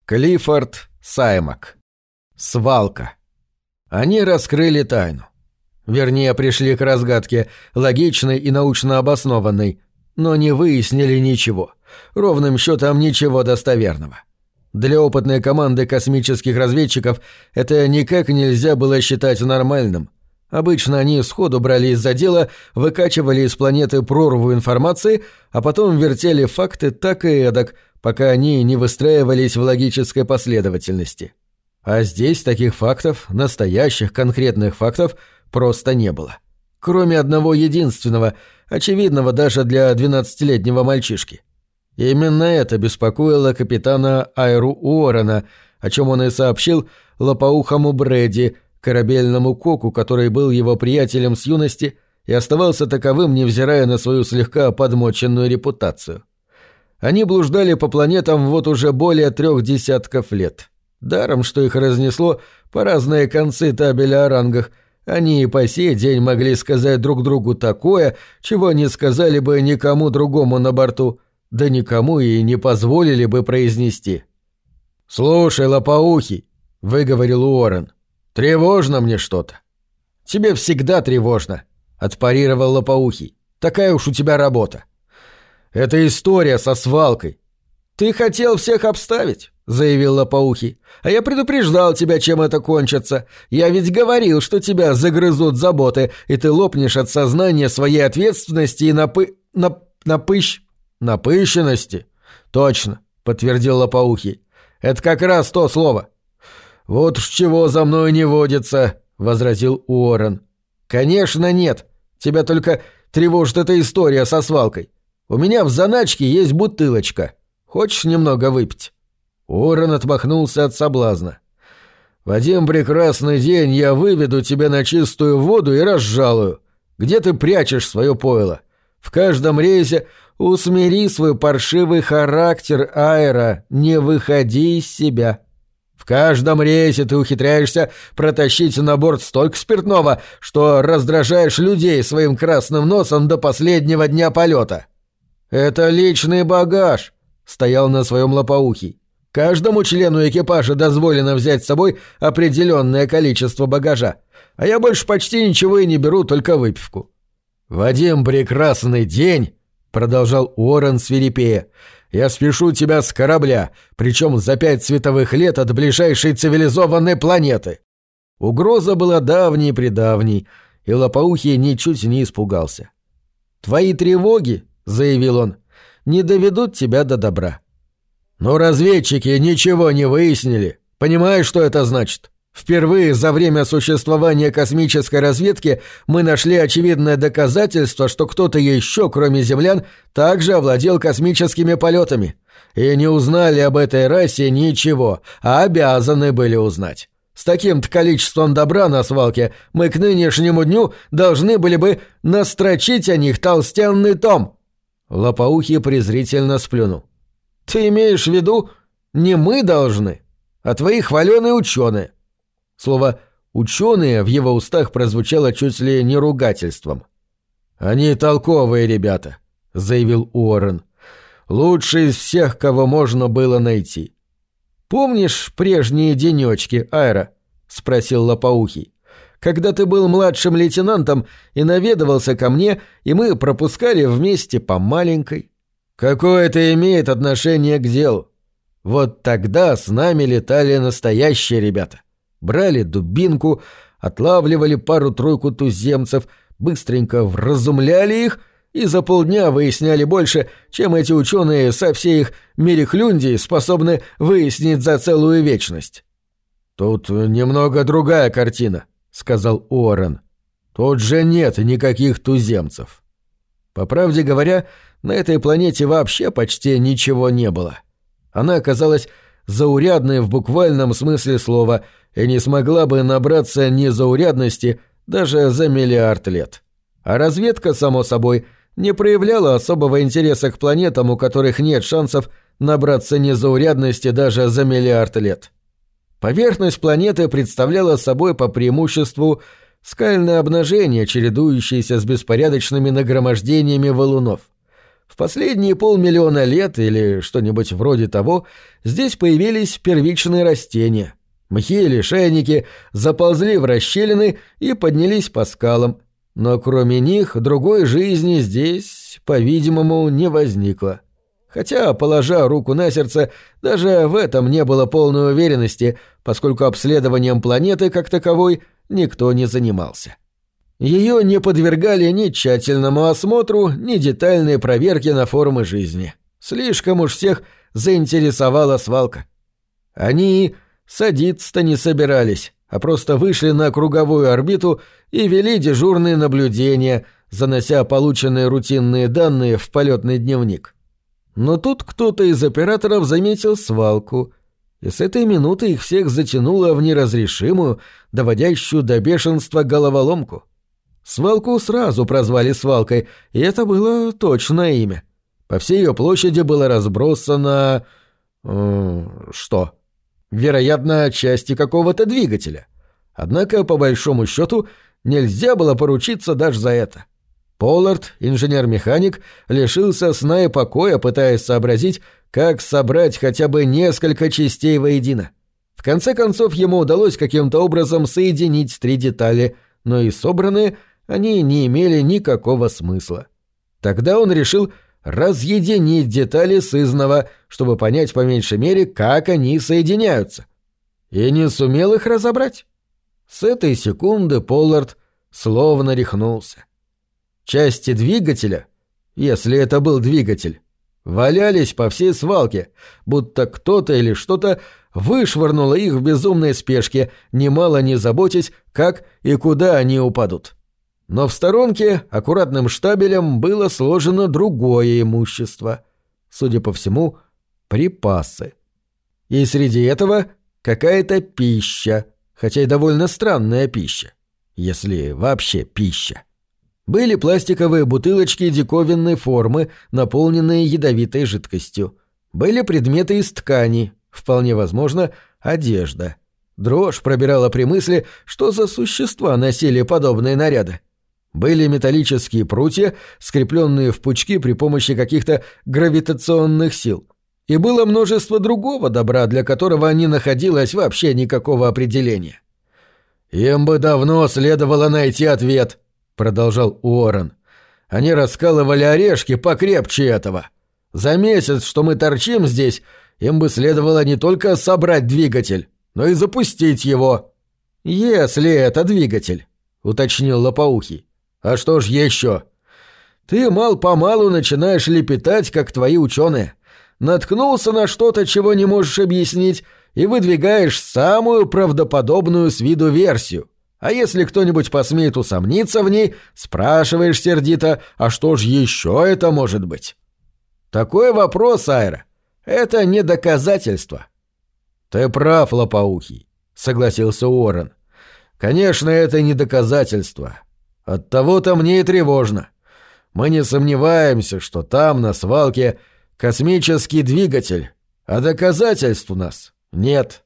Клиффорд Саймак. Свалка. Они раскрыли тайну. Вернее, пришли к разгадке, логичной и научно обоснованной, но не выяснили ничего. Ровным счетом ничего достоверного. Для опытной команды космических разведчиков это никак нельзя было считать нормальным. Обычно они сходу брались за дело, выкачивали из планеты прорву информации, а потом вертели факты так и эдак, пока они не выстраивались в логической последовательности. А здесь таких фактов, настоящих конкретных фактов, просто не было. Кроме одного единственного, очевидного даже для 12-летнего мальчишки. Именно это беспокоило капитана Айру Уоррена, о чем он и сообщил лопоухому Брэди, корабельному коку, который был его приятелем с юности и оставался таковым, невзирая на свою слегка подмоченную репутацию. Они блуждали по планетам вот уже более 3 десятков лет. Даром, что их разнесло по разные концы табеля о рангах, они и по сей день могли сказать друг другу такое, чего не сказали бы никому другому на борту, да никому и не позволили бы произнести. «Слушай, лопоухий», — выговорил Уоррен, — «тревожно мне что-то». «Тебе всегда тревожно», — отпарировал лопоухий. «Такая уж у тебя работа». «Это история со свалкой». «Ты хотел всех обставить», — заявил лопоухий. «А я предупреждал тебя, чем это кончится. Я ведь говорил, что тебя загрызут заботы, и ты лопнешь от сознания своей ответственности и напыщенности». «Точно», — подтвердил лопоухий. «Это как раз то слово». «Вот уж чего за мной не водится», — возразил Уоррен. «Конечно нет. Тебя только тревожит эта история со свалкой. У меня в заначке есть бутылочка. Хочешь немного выпить?» Уоррен отмахнулся от соблазна. «В один прекрасный день я выведу тебя на чистую воду и разжалую. Где ты прячешь свое пойло? В каждом рейсе усмири свой паршивый характер, Айра, не выходи из себя. В каждом рейсе ты ухитряешься протащить на борт столько спиртного, что раздражаешь людей своим красным носом до последнего дня полета. Это личный багаж», — стоял на своем лопоухий. «Каждому члену экипажа дозволено взять с собой определенное количество багажа, а я больше почти ничего и не беру, только выпивку». «В один прекрасный день», — продолжал Уоррен свирепея, — «я спешу тебя с корабля, причем за 5 световых лет от ближайшей цивилизованной планеты». Угроза была давней-предавней, и лопоухий ничуть не испугался. «Твои тревоги, — заявил он, — не доведут тебя до добра». «Но разведчики ничего не выяснили. Понимаешь, что это значит? Впервые за время существования космической разведки мы нашли очевидное доказательство, что кто-то еще, кроме землян, также овладел космическими полетами. И не узнали об этой расе ничего, а обязаны были узнать. С таким-то количеством добра на свалке мы к нынешнему дню должны были бы настрочить о них толстенный том». Лопоухий презрительно сплюнул. «Ты имеешь в виду, не мы должны, а твои хваленые ученые?» Слово «ученые» в его устах прозвучало чуть ли не ругательством. «Они толковые ребята», — заявил Уоррен. «Лучшие из всех, кого можно было найти». «Помнишь прежние денечки, Айра?» — спросил лопоухий. «Когда ты был младшим лейтенантом и наведывался ко мне, и мы пропускали вместе по маленькой». «Какое это имеет отношение к делу? Вот тогда с нами летали настоящие ребята. Брали дубинку, отлавливали пару-тройку туземцев, быстренько вразумляли их и за полдня выясняли больше, чем эти ученые со всей их мерехлюндией способны выяснить за целую вечность». «Тут немного другая картина», — сказал Уоррен. «Тут же нет никаких туземцев». По правде говоря, на этой планете вообще почти ничего не было. Она оказалась заурядной в буквальном смысле слова и не смогла бы набраться незаурядности даже за 1 миллиард лет. А разведка, само собой, не проявляла особого интереса к планетам, у которых нет шансов набраться незаурядности даже за 1 миллиард лет. Поверхность планеты представляла собой по преимуществу скальное обнажение, чередующееся с беспорядочными нагромождениями валунов. В последние 500 000 лет или что-нибудь вроде того здесь появились первичные растения. Мхи и лишайники заползли в расщелины и поднялись по скалам, но кроме них другой жизни здесь, по-видимому, не возникло. Хотя, положа руку на сердце, даже в этом не было полной уверенности, поскольку обследованием планеты как таковой никто не занимался. Ее не подвергали ни тщательному осмотру, ни детальной проверке на формы жизни. Слишком уж всех заинтересовала свалка. Они садиться-то не собирались, а просто вышли на круговую орбиту и вели дежурные наблюдения, занося полученные рутинные данные в полетный дневник. Но тут кто-то из операторов заметил свалку, и с этой минуты их всех затянуло в неразрешимую, доводящую до бешенства головоломку. Свалку сразу прозвали свалкой, и это было точное имя. По всей ее площади было разбросано... что? Вероятно, части какого-то двигателя. Однако, по большому счету, нельзя было поручиться даже за это. Поллард, инженер-механик, лишился сна и покоя, пытаясь сообразить, как собрать хотя бы несколько частей воедино. В конце концов, ему удалось каким-то образом соединить 3 детали, но и собранные они не имели никакого смысла. Тогда он решил разъединить детали сызнова, чтобы понять по меньшей мере, как они соединяются. И не сумел их разобрать. С этой секунды Поллард словно рехнулся. Части двигателя, если это был двигатель, валялись по всей свалке, будто кто-то или что-то вышвырнуло их в безумной спешке, немало не заботясь, как и куда они упадут. Но в сторонке аккуратным штабелем было сложено другое имущество. Судя по всему, припасы. И среди этого какая-то пища, хотя и довольно странная пища, если вообще пища. Были пластиковые бутылочки диковинной формы, наполненные ядовитой жидкостью. Были предметы из ткани, вполне возможно, одежда. Дрожь пробирала при мысли, что за существа носили подобные наряды. Были металлические прутья, скрепленные в пучки при помощи каких-то гравитационных сил. И было множество другого добра, для которого не находилось вообще никакого определения. «Им бы давно следовало найти ответ», — продолжал Уоррен. «Они раскалывали орешки покрепче этого. За месяц, что мы торчим здесь, им бы следовало не только собрать двигатель, но и запустить его». «Если это двигатель», — уточнил Лопоухий. «А что ж еще?» «Ты мал-помалу начинаешь лепетать, как твои ученые. Наткнулся на что-то, чего не можешь объяснить, и выдвигаешь самую правдоподобную с виду версию. А если кто-нибудь посмеет усомниться в ней, спрашиваешь сердито, а что ж еще это может быть?» «Такой вопрос, Айра, это не доказательство». «Ты прав, Лопоухий», — согласился Уоррен. «Конечно, это не доказательство. Оттого-то мне и тревожно. Мы не сомневаемся, что там, на свалке, космический двигатель, а доказательств у нас нет».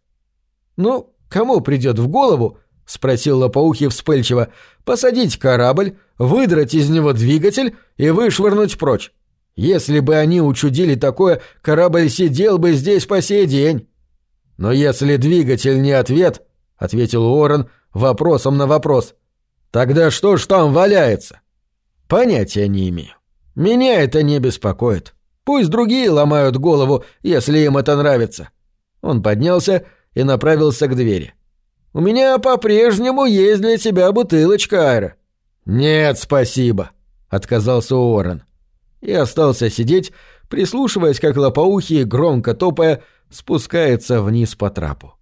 «Ну, кому придет в голову, — спросил Лопоухий вспыльчиво, — посадить корабль, выдрать из него двигатель и вышвырнуть прочь? Если бы они учудили такое, корабль сидел бы здесь по сей день». «Но если двигатель не ответ, — ответил Уоррен вопросом на вопрос, — тогда что ж там валяется?» «Понятия не имею. Меня это не беспокоит. Пусть другие ломают голову, если им это нравится». Он поднялся и направился к двери. «У меня по-прежнему есть для тебя бутылочка, Айра». «Нет, спасибо», — отказался Уоррен. И остался сидеть, прислушиваясь, как Лопоухий, громко топая, спускается вниз по трапу.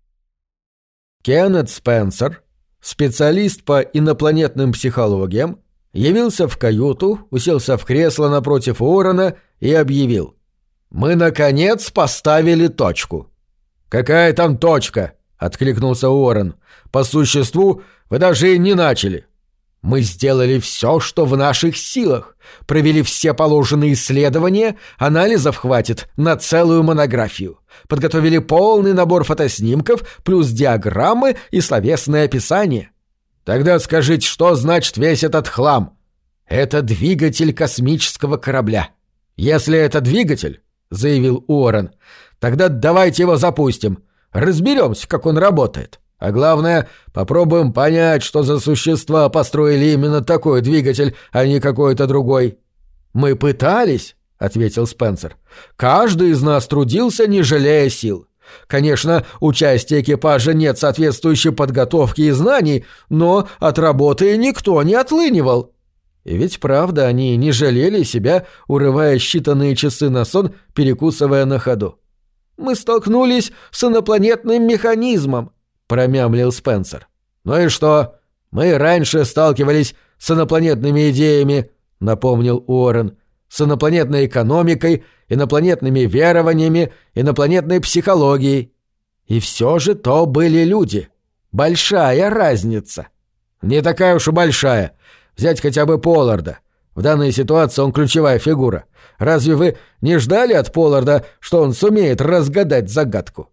Кеннет Спенсер, специалист по инопланетным психологиям, явился в каюту, уселся в кресло напротив Уоррена и объявил: «Мы, наконец, поставили точку». «Какая там точка?» — откликнулся Уоррен. «По существу вы даже и не начали». «Мы сделали все, что в наших силах, провели все положенные исследования, анализов хватит на целую монографию, подготовили полный набор фотоснимков, плюс диаграммы и словесное описание». «Тогда скажите, что значит весь этот хлам?» «Это двигатель космического корабля. «Если это двигатель, — заявил Уоррен, — тогда давайте его запустим. Разберемся, как он работает. А главное, попробуем понять, что за существа построили именно такой двигатель, а не какой-то другой». «Мы пытались», — ответил Спенсер. «Каждый из нас трудился, не жалея сил. Конечно, у части экипажа нет соответствующей подготовки и знаний, но от работы никто не отлынивал». И ведь правда, они не жалели себя, урывая считанные часы на сон, перекусывая на ходу. «Мы столкнулись с инопланетным механизмом», — промямлил Спенсер. «Ну и что? Мы раньше сталкивались с инопланетными идеями», — напомнил Уоррен. «С инопланетной экономикой, инопланетными верованиями, инопланетной психологией. И все же то были люди. Большая разница». «Не такая уж и большая. Взять хотя бы Полларда. В данной ситуации он ключевая фигура. Разве вы не ждали от Полларда, что он сумеет разгадать загадку?»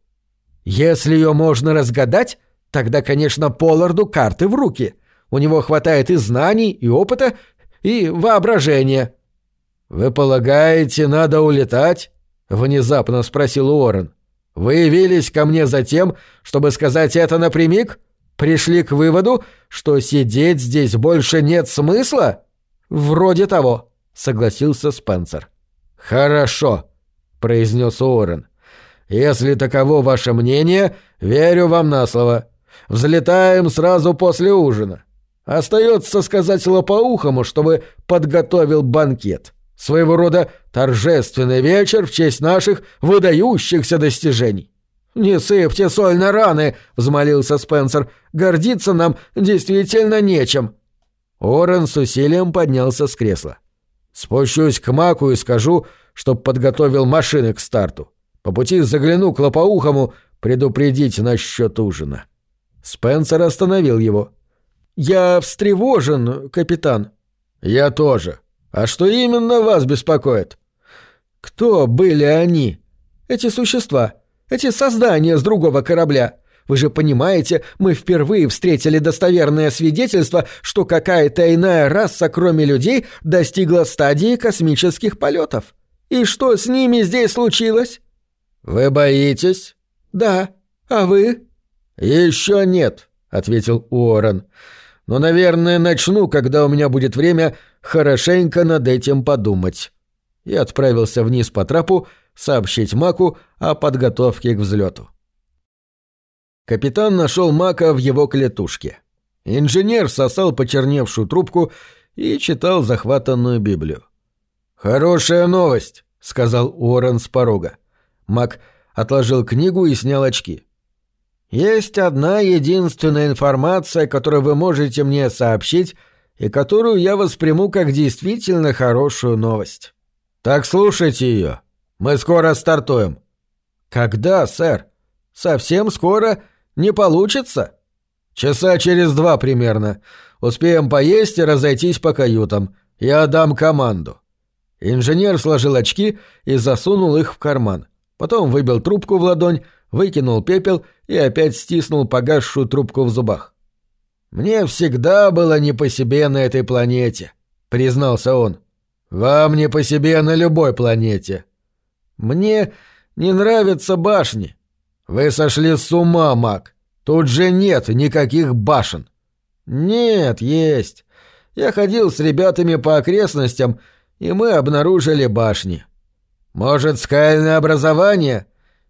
«Если ее можно разгадать, тогда, конечно, Полларду карты в руки. У него хватает и знаний, и опыта, и воображения». «Вы полагаете, надо улетать?» — внезапно спросил Уоррен. «Вы явились ко мне за тем, чтобы сказать это напрямик? Пришли к выводу, что сидеть здесь больше нет смысла?» «Вроде того», — согласился Спенсер. «Хорошо», — произнес Уоррен. «Если таково ваше мнение, верю вам на слово. Взлетаем сразу после ужина. Остается сказать лопоухому, чтобы подготовил банкет. Своего рода торжественный вечер в честь наших выдающихся достижений». «Не сыпьте соль на раны», — взмолился Спенсер. «Гордиться нам действительно нечем». Уоррен с усилием поднялся с кресла. «Спущусь к Маку и скажу, чтоб подготовил машины к старту. По пути загляну к лопоухому предупредить насчет ужина». Спенсер остановил его. «Я встревожен, капитан». «Я тоже. А что именно вас беспокоит?» «Кто были они? Эти существа? Эти создания с другого корабля? Вы же понимаете, мы впервые встретили достоверное свидетельство, что какая-то иная раса, кроме людей, достигла стадии космических полетов. И что с ними здесь случилось?» «Вы боитесь?» «Да. А вы?» «Еще нет», — ответил Уоррен. «Но, наверное, начну, когда у меня будет время хорошенько над этим подумать». И отправился вниз по трапу сообщить Маку о подготовке к взлету. Капитан нашел Мака в его клетушке. Инженер сосал почерневшую трубку и читал захватанную Библию. «Хорошая новость», — сказал Уоррен с порога. Мак отложил книгу и снял очки. «Есть одна единственная информация, которую вы можете мне сообщить и которую я восприму как действительно хорошую новость». «Так слушайте ее. Мы скоро стартуем». «Когда, сэр? Совсем скоро не получится?» «Часа через 2 примерно. Успеем поесть и разойтись по каютам. Я дам команду». Инженер сложил очки и засунул их в карман. Потом выбил трубку в ладонь, выкинул пепел и опять стиснул погасшую трубку в зубах. «Мне всегда было не по себе на этой планете», — признался он. «Вам не по себе на любой планете». «Мне не нравятся башни». «Вы сошли с ума, Мак. Тут же нет никаких башен». «Нет, есть. Я ходил с ребятами по окрестностям, и мы обнаружили башни». «Может, скальное образование?»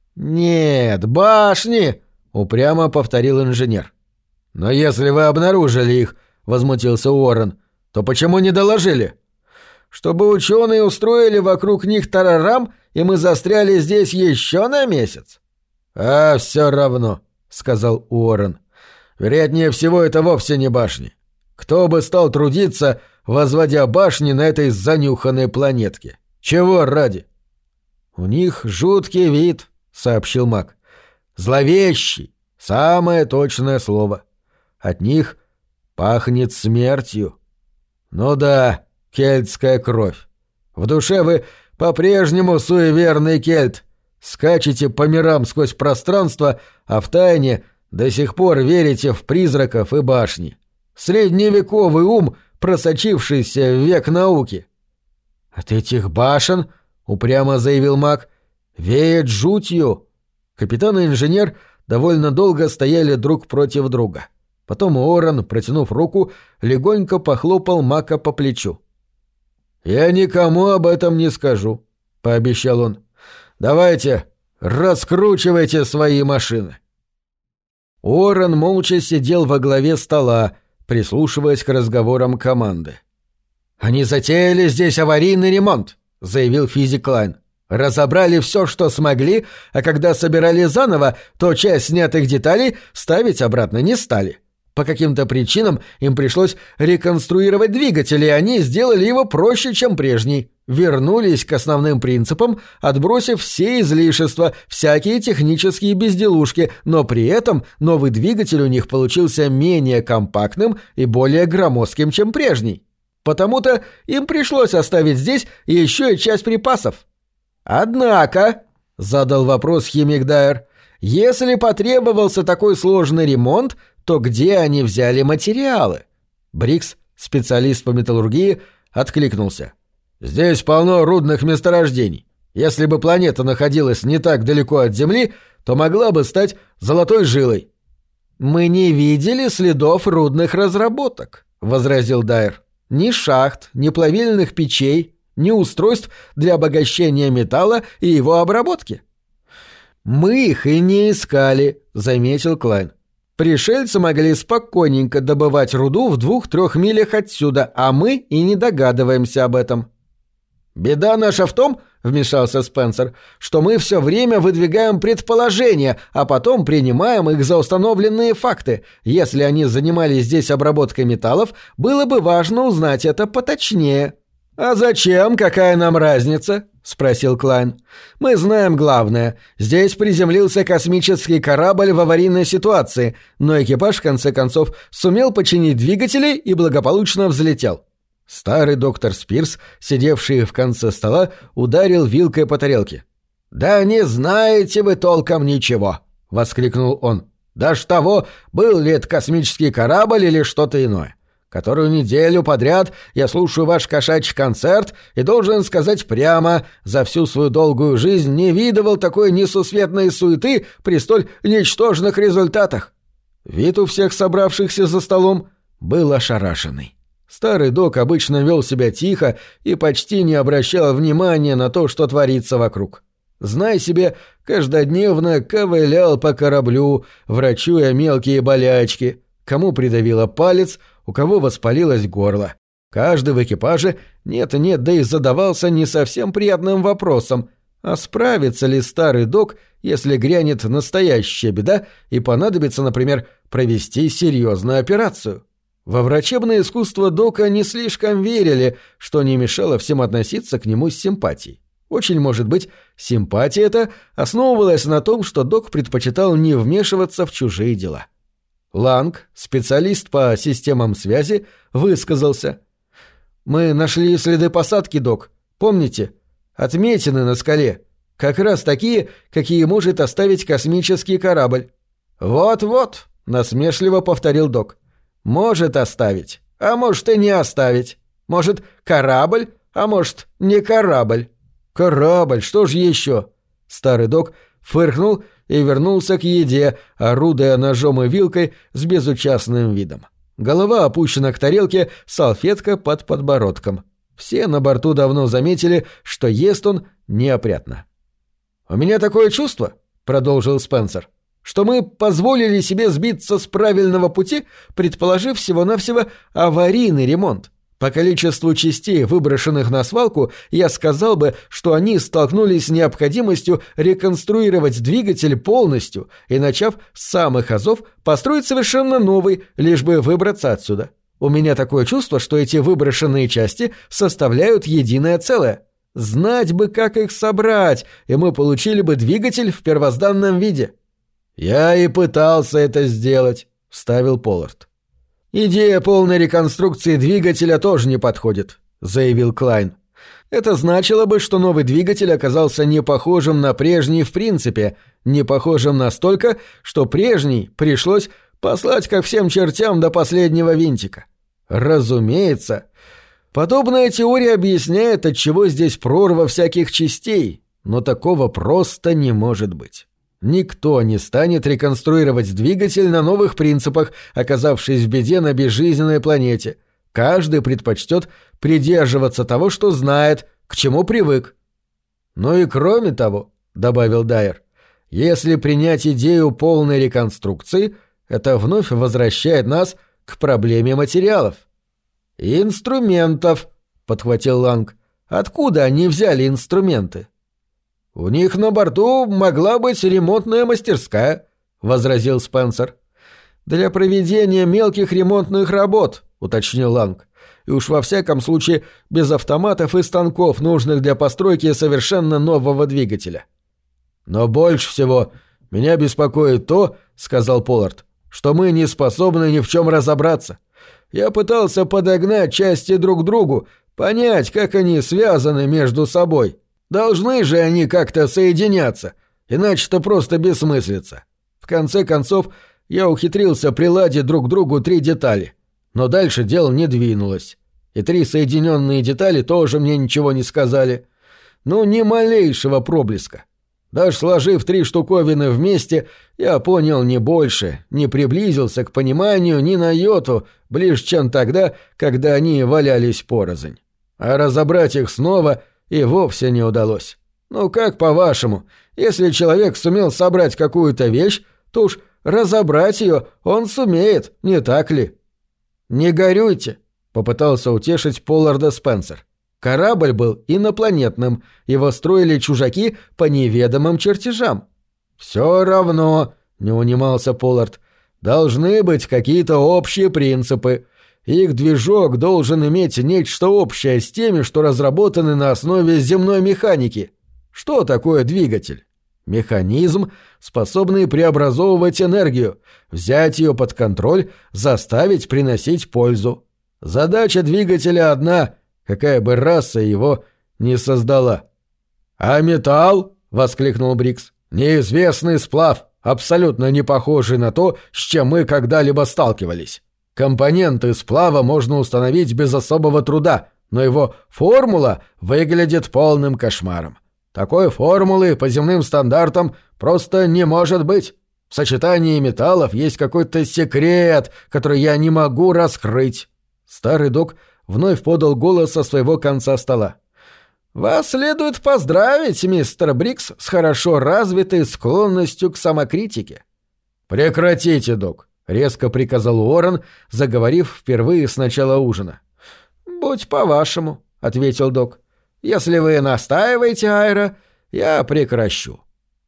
«Нет, башни!» — упрямо повторил инженер. «Но если вы обнаружили их, — возмутился Уоррен, — то почему не доложили?» «Чтобы ученые устроили вокруг них тарарам, и мы застряли здесь еще на месяц». «А все равно», — сказал Уоррен. «Вероятнее всего, это вовсе не башни. Кто бы стал трудиться, возводя башни на этой занюханной планетке? Чего ради?» «У них жуткий вид», — сообщил Мак. «Зловещий — самое точное слово. От них пахнет смертью». «Ну да, кельтская кровь. В душе вы по-прежнему суеверный кельт. Скачете по мирам сквозь пространство, а втайне до сих пор верите в призраков и башни. Средневековый ум, просочившийся в век науки». «От этих башен упрямо заявил Мак. «Веет жутью». Капитан и инженер довольно долго стояли друг против друга. Потом Уоррен, протянув руку, легонько похлопал Мака по плечу. «Я никому об этом не скажу», — пообещал он. «Давайте, раскручивайте свои машины». Уоррен молча сидел во главе стола, прислушиваясь к разговорам команды. «Они затеяли здесь аварийный ремонт», — заявил физик Клайн. «Разобрали все, что смогли, а когда собирали заново, то часть снятых деталей ставить обратно не стали. По каким-то причинам им пришлось реконструировать двигатель, и они сделали его проще, чем прежний. Вернулись к основным принципам, отбросив все излишества, всякие технические безделушки, но при этом новый двигатель у них получился менее компактным и более громоздким, чем прежний. Потому-то им пришлось оставить здесь еще и часть припасов». «Однако», — задал вопрос химик Дайер, — «если потребовался такой сложный ремонт, то где они взяли материалы?» Брикс, специалист по металлургии, откликнулся. «Здесь полно рудных месторождений. Если бы планета находилась не так далеко от Земли, то могла бы стать золотой жилой». «Мы не видели следов рудных разработок», — возразил Дайер. «Ни шахт, ни плавильных печей, ни устройств для обогащения металла и его обработки». «Мы их и не искали», — заметил Клайн. «Пришельцы могли спокойненько добывать руду в 2-3 милях отсюда, а мы и не догадываемся об этом». «Беда наша в том, — вмешался Спенсер, — что мы все время выдвигаем предположения, а потом принимаем их за установленные факты. Если они занимались здесь обработкой металлов, было бы важно узнать это поточнее». «А зачем? Какая нам разница?» — спросил Клайн. «Мы знаем главное. Здесь приземлился космический корабль в аварийной ситуации, но экипаж, в конце концов, сумел починить двигатели и благополучно взлетел». Старый доктор Спирс, сидевший в конце стола, ударил вилкой по тарелке. «Да не знаете вы толком ничего!» — воскликнул он. «Даже того, был ли это космический корабль или что-то иное. Которую неделю подряд я слушаю ваш кошачий концерт и должен сказать прямо, за всю свою долгую жизнь не видывал такой несусветной суеты при столь ничтожных результатах». Вид у всех собравшихся за столом был ошарашенный. Старый док обычно вел себя тихо и почти не обращал внимания на то, что творится вокруг. Знай себе, каждодневно ковылял по кораблю, врачуя мелкие болячки, кому придавило палец, у кого воспалилось горло. Каждый в экипаже нет-нет, да и задавался не совсем приятным вопросом, а справится ли старый док, если грянет настоящая беда и понадобится, например, провести серьезную операцию. Во врачебное искусство дока не слишком верили, что не мешало всем относиться к нему с симпатией. Очень может быть, симпатия эта основывалась на том, что док предпочитал не вмешиваться в чужие дела. Ланг, специалист по системам связи, высказался. «Мы нашли следы посадки, док. Помните? Отметины на скале. Как раз такие, какие может оставить космический корабль». «Вот-вот», — насмешливо повторил док. «Может оставить, а может и не оставить. Может, корабль, а может, не корабль». «Корабль, что ж еще?» Старый док фыркнул и вернулся к еде, орудуя ножом и вилкой с безучастным видом. Голова опущена к тарелке, салфетка под подбородком. Все на борту давно заметили, что ест он неопрятно. «У меня такое чувство», — продолжил Спенсер, «что мы позволили себе сбиться с правильного пути, предположив всего-навсего аварийный ремонт. По количеству частей, выброшенных на свалку, я сказал бы, что они столкнулись с необходимостью реконструировать двигатель полностью и, начав с самых азов, построить совершенно новый, лишь бы выбраться отсюда. У меня такое чувство, что эти выброшенные части составляют единое целое. Знать бы, как их собрать, и мы получили бы двигатель в первозданном виде». «Я и пытался это сделать», — вставил Поллард. «Идея полной реконструкции двигателя тоже не подходит», — заявил Клайн. «Это значило бы, что новый двигатель оказался не похожим на прежний в принципе, не похожим настолько, что прежний пришлось послать ко всем чертям до последнего винтика. Разумеется, Подобная теория объясняет, отчего здесь прорва всяких частей, но такого просто не может быть. Никто не станет реконструировать двигатель на новых принципах, оказавшись в беде на безжизненной планете. Каждый предпочтет придерживаться того, что знает, к чему привык. «Ну и кроме того», — добавил Дайер, — «если принять идею полной реконструкции, это вновь возвращает нас к проблеме материалов». «Инструментов», — подхватил Ланг. «Откуда они взяли инструменты?» «У них на борту могла быть ремонтная мастерская», — возразил Спенсер. «Для проведения мелких ремонтных работ», — уточнил Ланг. «И уж во всяком случае без автоматов и станков, нужных для постройки совершенно нового двигателя». «Но больше всего меня беспокоит то, — сказал Поллард, — что мы не способны ни в чем разобраться. Я пытался подогнать части друг к другу, понять, как они связаны между собой. Должны же они как-то соединяться, иначе это просто бессмыслица. В конце концов, я ухитрился приладить друг к другу 3 детали. Но дальше дело не двинулось. И 3 соединенные детали тоже мне ничего не сказали. Ну, ни малейшего проблеска. Даже сложив 3 штуковины вместе, я понял не больше, не приблизился к пониманию ни на йоту, ближе, чем тогда, когда они валялись порознь. А разобрать их снова и вовсе не удалось. Ну как по-вашему, если человек сумел собрать какую-то вещь, то уж разобрать ее он сумеет, не так ли? «Не горюйте», — попытался утешить Полларда Спенсер. «Корабль был инопланетным, его строили чужаки по неведомым чертежам». «Все равно», — не унимался Поллард, — «должны быть какие-то общие принципы. Их движок должен иметь нечто общее с теми, что разработаны на основе земной механики. Что такое двигатель? Механизм, способный преобразовывать энергию, взять ее под контроль, заставить приносить пользу. Задача двигателя одна, какая бы раса его ни создала». «А металл?» — воскликнул Брикс. «Неизвестный сплав, абсолютно не похожий на то, с чем мы когда-либо сталкивались. Компоненты сплава можно установить без особого труда, но его формула выглядит полным кошмаром. Такой формулы по земным стандартам просто не может быть. В сочетании металлов есть какой-то секрет, который я не могу раскрыть». Старый док вновь подал голос со своего конца стола. «Вас следует поздравить, мистер Брикс, с хорошо развитой склонностью к самокритике». «Прекратите, док», — резко приказал Уоррен, заговорив впервые с начала ужина. «Будь по-вашему», — ответил док. «Если вы настаиваете, Айра, я прекращу».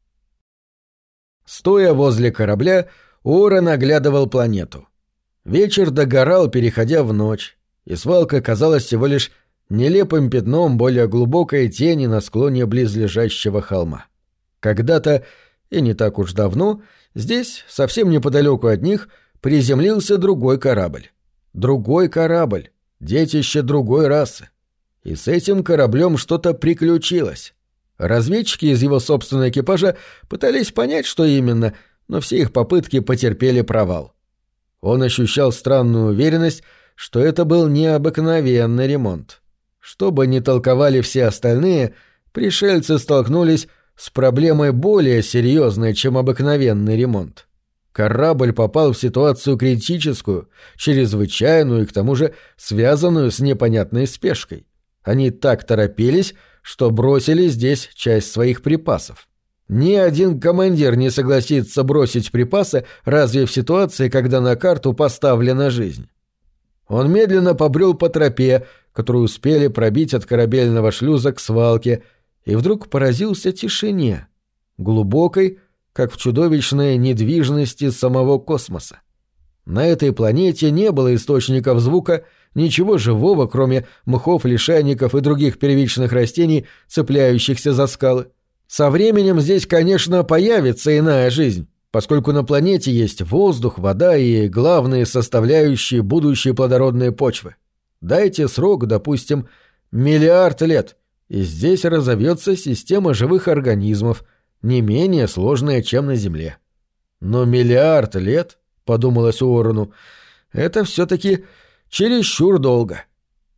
Стоя возле корабля, Уоррен оглядывал планету. Вечер догорал, переходя в ночь, и свалка казалась всего лишь нелепым пятном более глубокой тени на склоне близлежащего холма. Когда-то, и не так уж давно, здесь, совсем неподалеку от них, приземлился другой корабль. Другой корабль, детище другой расы. И с этим кораблем что-то приключилось. Разведчики из его собственного экипажа пытались понять, что именно, но все их попытки потерпели провал. Он ощущал странную уверенность, что это был необыкновенный ремонт. Что бы ни толковали все остальные, пришельцы столкнулись с проблемой более серьезной, чем обыкновенный ремонт. Корабль попал в ситуацию критическую, чрезвычайную и к тому же связанную с непонятной спешкой. Они так торопились, что бросили здесь часть своих припасов. Ни один командир не согласится бросить припасы, разве в ситуации, когда на карту поставлена жизнь. Он медленно побрел по тропе, которую успели пробить от корабельного шлюза к свалке, и вдруг поразился тишине, глубокой, как в чудовищной недвижности самого космоса. На этой планете не было источников звука, ничего живого, кроме мхов, лишайников и других первичных растений, цепляющихся за скалы. Со временем здесь, конечно, появится иная жизнь, поскольку на планете есть воздух, вода и главные составляющие будущей плодородной почвы. Дайте срок, допустим, 1 миллиард лет, и здесь разовьется система живых организмов, не менее сложная, чем на Земле. Но 1 миллиард лет, подумалось Уоррену, это все-таки чересчур долго.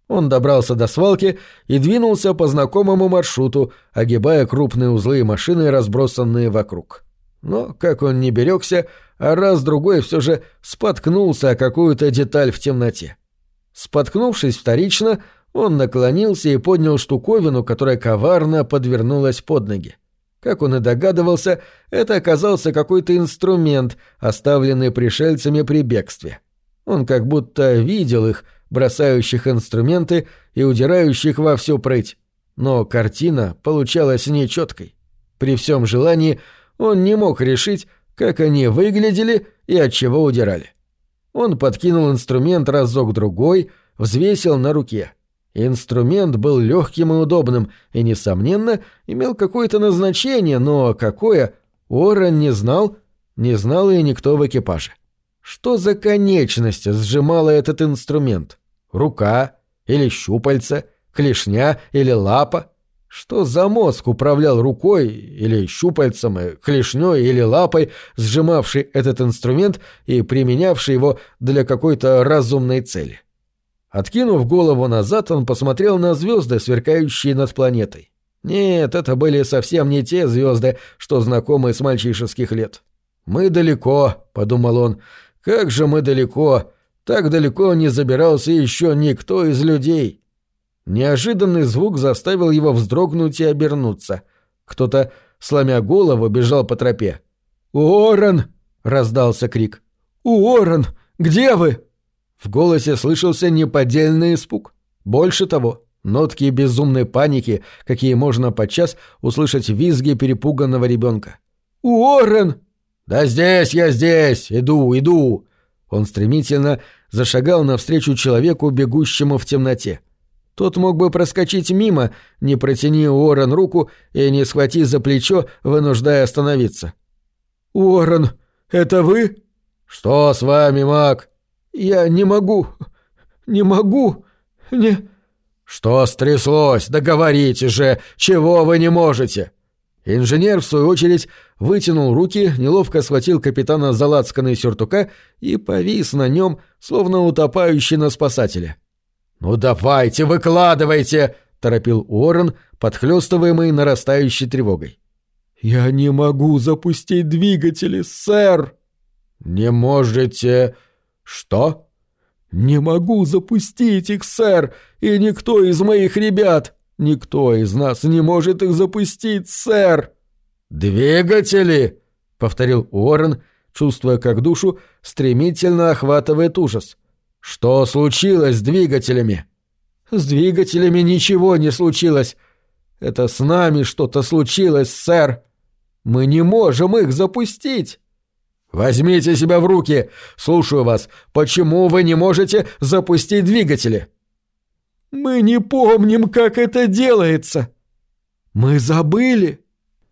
Он добрался до свалки и двинулся по знакомому маршруту, огибая крупные узлы и машины, разбросанные вокруг. Но, как он не берегся, а раз-другой все же споткнулся о какую-то деталь в темноте. Споткнувшись вторично, он наклонился и поднял штуковину, которая коварно подвернулась под ноги. Как он и догадывался, это оказался какой-то инструмент, оставленный пришельцами при бегстве. Он как будто видел их, бросающих инструменты и удирающих во всю прыть. Но картина получалась нечеткой. При всем желании он не мог решить, как они выглядели и от чего удирали. Он подкинул инструмент разок-другой, взвесил на руке. Инструмент был легким и удобным и, несомненно, имел какое-то назначение, но какое, Уоррен не знал и никто в экипаже. Что за конечность сжимала этот инструмент? Рука или щупальца, клешня или лапа? Что за мозг управлял рукой или щупальцем, клешней или лапой, сжимавший этот инструмент и применявший его для какой-то разумной цели? Откинув голову назад, он посмотрел на звезды, сверкающие над планетой. Нет, это были совсем не те звезды, что знакомы с мальчишеских лет. «Мы далеко», — подумал он, — «как же мы далеко! Так далеко не забирался еще никто из людей». Неожиданный звук заставил его вздрогнуть и обернуться. Кто-то, сломя голову, бежал по тропе. «Уоррен!» — раздался крик. «Уоррен! Где вы?» В голосе слышался неподдельный испуг. Больше того, нотки безумной паники, какие можно подчас услышать в визге перепуганного ребенка. «Уоррен!» «Да здесь я здесь! Иду!» Он стремительно зашагал навстречу человеку, бегущему в темноте. Тот мог бы проскочить мимо, не протяни Уоррен руку и не схвати за плечо, вынуждая остановиться. «Уоррен, это вы?» «Что с вами, Мак?» «Я не могу. «Что стряслось? Да говорите же! Чего вы не можете?» Инженер, в свою очередь, вытянул руки, неловко схватил капитана за лацканы сюртука и повис на нем, словно утопающий на спасателе. «Ну давайте, выкладывайте!» — торопил Уоррен, подхлёстываемый нарастающей тревогой. «Я не могу запустить двигатели, сэр!» «Не можете...» «Что?» «Не могу запустить их, сэр, и никто из моих ребят, никто из нас не может их запустить, сэр!» «Двигатели?» — повторил Уоррен, чувствуя, как душу стремительно охватывает ужас. «Что случилось с двигателями?» «С двигателями ничего не случилось. Это с нами что-то случилось, сэр. Мы не можем их запустить». «Возьмите себя в руки! Слушаю вас. Почему вы не можете запустить двигатели?» «Мы не помним, как это делается. Мы забыли».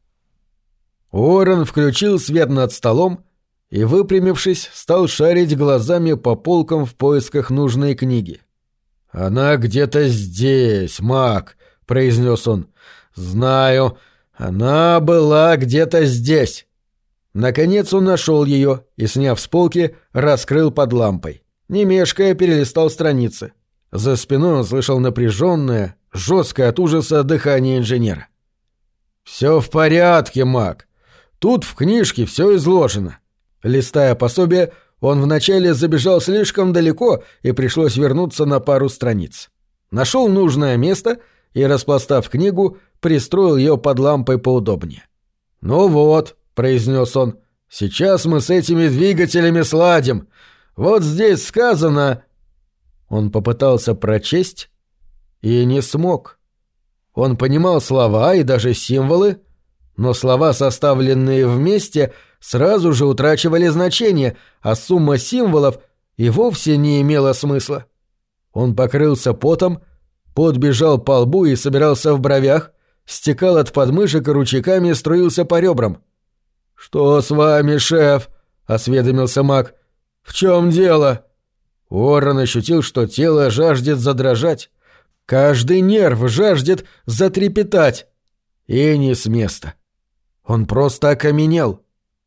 Уоррен включил свет над столом и, выпрямившись, стал шарить глазами по полкам в поисках нужной книги. «Она где-то здесь, Мак», — произнес он. «Знаю, она была где-то здесь». Наконец он нашел ее и, сняв с полки, раскрыл под лампой. Не мешкая, перелистал страницы. За спиной он слышал напряженное, жесткое от ужаса дыхание инженера. «Все в порядке, Мак. Тут в книжке все изложено». Листая пособие, он вначале забежал слишком далеко и пришлось вернуться на пару страниц. Нашел нужное место и, распластав книгу, пристроил ее под лампой поудобнее. «Ну вот», — произнес он, — «сейчас мы с этими двигателями сладим. Вот здесь сказано...» Он попытался прочесть и не смог. Он понимал слова и даже символы, но слова, составленные вместе, сразу же утрачивали значение, а сумма символов и вовсе не имела смысла. Он покрылся потом, пот бежал по лбу и собирался в бровях, стекал от подмышек и ручейками струился по ребрам. «Что с вами, шеф?» — осведомился Мак. «В чем дело?» Уоррен ощутил, что тело жаждет задрожать. Каждый нерв жаждет затрепетать. И не с места. Он просто окаменел.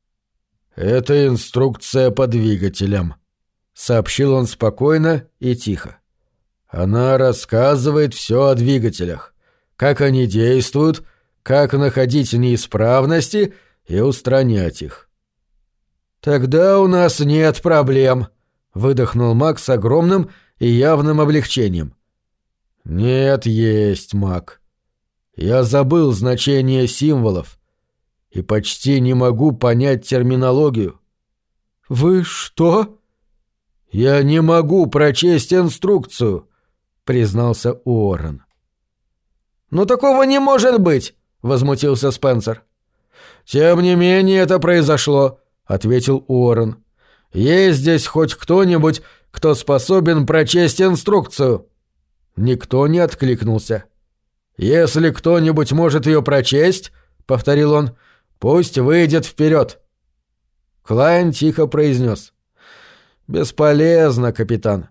«Это инструкция по двигателям», — сообщил он спокойно и тихо. Она рассказывает все о двигателях, как они действуют, как находить неисправности и устранять их. «Тогда у нас нет проблем», — выдохнул Мак с огромным и явным облегчением. «Нет, есть, Мак. Я забыл значение символов и почти не могу понять терминологию». «Вы что?» «Я не могу прочесть инструкцию», — признался Уоррен. «Но такого не может быть!» — возмутился Спенсер. «Тем не менее это произошло», — ответил Уоррен. «Есть здесь хоть кто-нибудь, кто способен прочесть инструкцию?» Никто не откликнулся. «Если кто-нибудь может ее прочесть, — повторил он, — пусть выйдет вперед». Клайн тихо произнес: «Бесполезно, капитан».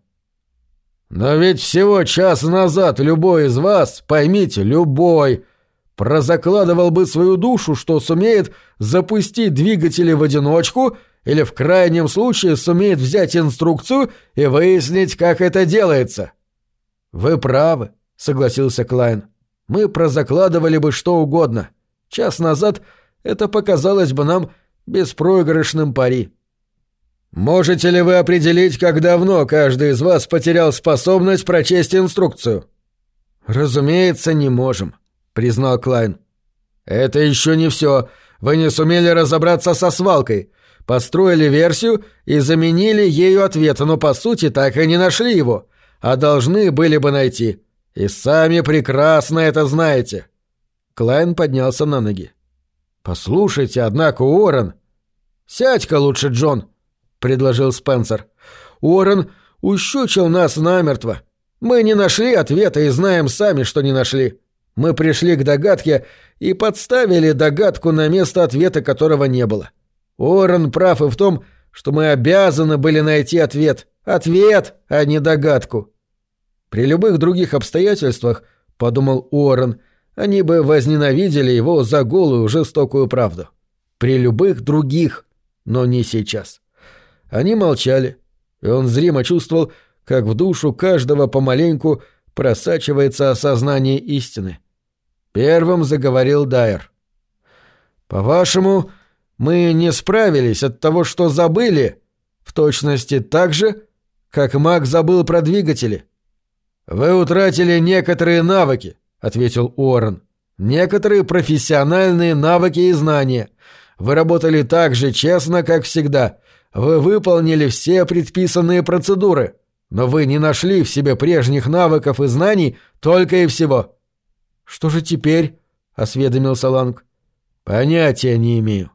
«Но ведь всего час назад любой из вас, поймите, любой, прозакладывал бы свою душу, что сумеет запустить двигатели в одиночку или в крайнем случае сумеет взять инструкцию и выяснить, как это делается». «Вы правы», — согласился Клайн. «Мы прозакладывали бы что угодно. Час назад это показалось бы нам беспроигрышным пари». «Можете ли вы определить, как давно каждый из вас потерял способность прочесть инструкцию?» «Разумеется, не можем», — признал Клайн. «Это еще не все. Вы не сумели разобраться со свалкой. Построили версию и заменили ею ответ, но по сути так и не нашли его, а должны были бы найти. И сами прекрасно это знаете». Клайн поднялся на ноги. «Послушайте, однако, Уоррен...» «Сядь-ка лучше, Джон», — предложил Спенсер. «Уоррен ущучил нас намертво. Мы не нашли ответа и знаем сами, что не нашли. Мы пришли к догадке и подставили догадку на место ответа, которого не было. Уоррен прав и в том, что мы обязаны были найти ответ. Ответ, а не догадку». «При любых других обстоятельствах, — подумал Уоррен, — они бы возненавидели его за голую жестокую правду. При любых других, но не сейчас». Они молчали, и он зримо чувствовал, как в душу каждого помаленьку просачивается осознание истины. Первым заговорил Дайер. «По-вашему, мы не справились от того, что забыли, в точности так же, как Мак забыл про двигатели?» «Вы утратили некоторые навыки», — ответил Уоррен. «Некоторые профессиональные навыки и знания. Вы работали так же честно, как всегда. Вы выполнили все предписанные процедуры, но вы не нашли в себе прежних навыков и знаний только и всего». «Что же теперь?» — осведомился Ланг. «Понятия не имею».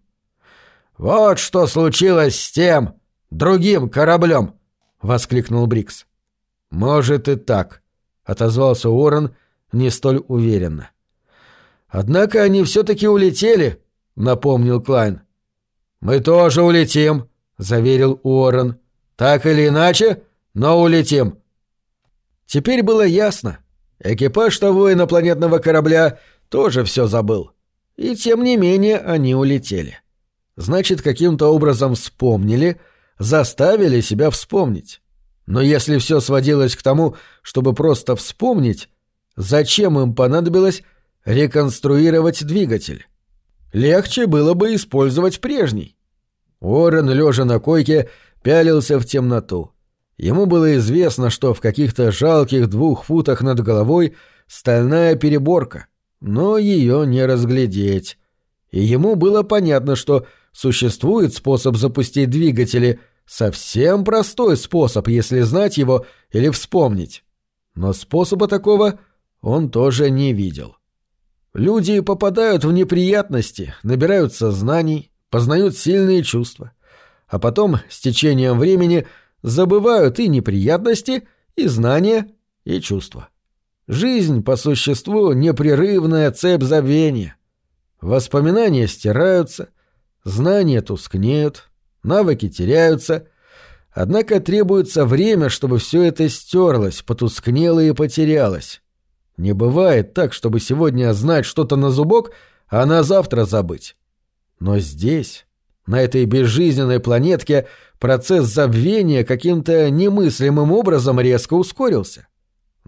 «Вот что случилось с тем другим кораблем!» — воскликнул Брикс. «Может и так», — отозвался Уоррен не столь уверенно. «Однако они все-таки улетели», — напомнил Клайн. «Мы тоже улетим», — заверил Уоррен. «Так или иначе, но улетим». Теперь было ясно. Экипаж того инопланетного корабля тоже все забыл. И тем не менее они улетели. Значит, каким-то образом вспомнили, заставили себя вспомнить. Но если все сводилось к тому, чтобы просто вспомнить, зачем им понадобилось реконструировать двигатель? Легче было бы использовать прежний. Уоррен, лежа на койке, пялился в темноту. Ему было известно, что в каких-то жалких 2 футах над головой стальная переборка, но ее не разглядеть. И ему было понятно, что существует способ запустить двигатели, совсем простой способ, если знать его или вспомнить. Но способа такого он тоже не видел. Люди попадают в неприятности, набираются знаний, познают сильные чувства, а потом, с течением времени, забывают и неприятности, и знания, и чувства. Жизнь, по существу, непрерывная цепь забвения. Воспоминания стираются, знания тускнеют, навыки теряются, однако требуется время, чтобы все это стерлось, потускнело и потерялось. Не бывает так, чтобы сегодня знать что-то на зубок, а на завтра забыть. Но здесь, на этой безжизненной планетке, процесс забвения каким-то немыслимым образом резко ускорился.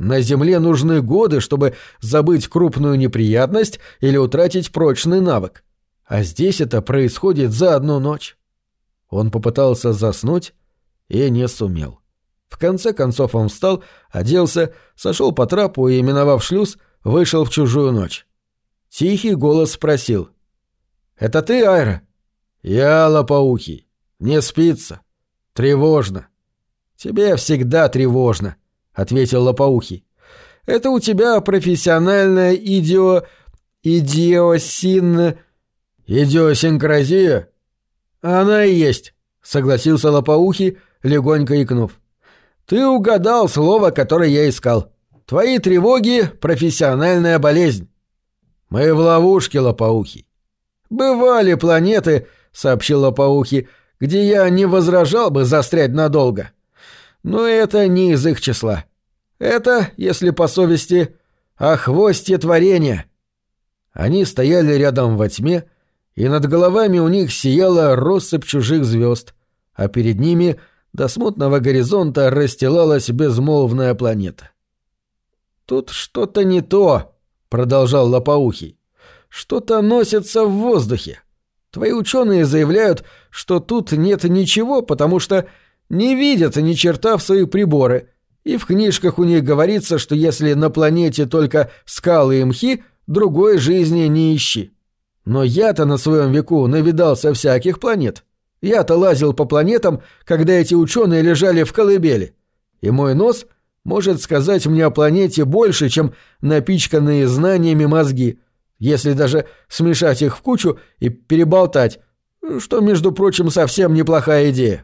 На Земле нужны годы, чтобы забыть крупную неприятность или утратить прочный навык. А здесь это происходит за одну ночь. Он попытался заснуть и не сумел. В конце концов он встал, оделся, сошел по трапу и, миновав шлюз, вышел в чужую ночь. Тихий голос спросил: «Это ты, Айра?» «Я, Лопоухий. Не спится. Тревожно». «Тебе всегда тревожно», — ответил Лопоухий. «Это у тебя профессиональная идиосинкразия?» «Она и есть», — согласился Лопоухий, легонько икнув. «Ты угадал слово, которое я искал. Твои тревоги — профессиональная болезнь». «Мы в ловушке, Лопоухий». «Бывали планеты», — сообщил Лопоухий, — «где я не возражал бы застрять надолго. Но это не из их числа. Это, если по совести, хвосте творения». Они стояли рядом во тьме, и над головами у них сияла россыпь чужих звезд, а перед ними до смутного горизонта расстилалась безмолвная планета. «Тут что-то не то», — продолжал Лопоухий. «Что-то носится в воздухе. Твои ученые заявляют, что тут нет ничего, потому что не видят ни черта в свои приборы, и в книжках у них говорится, что если на планете только скалы и мхи, другой жизни не ищи. Но я-то на своем веку навидался всяких планет. Я-то лазил по планетам, когда эти ученые лежали в колыбели. И мой нос может сказать мне о планете больше, чем напичканные знаниями мозги, если даже смешать их в кучу и переболтать, что, между прочим, совсем неплохая идея».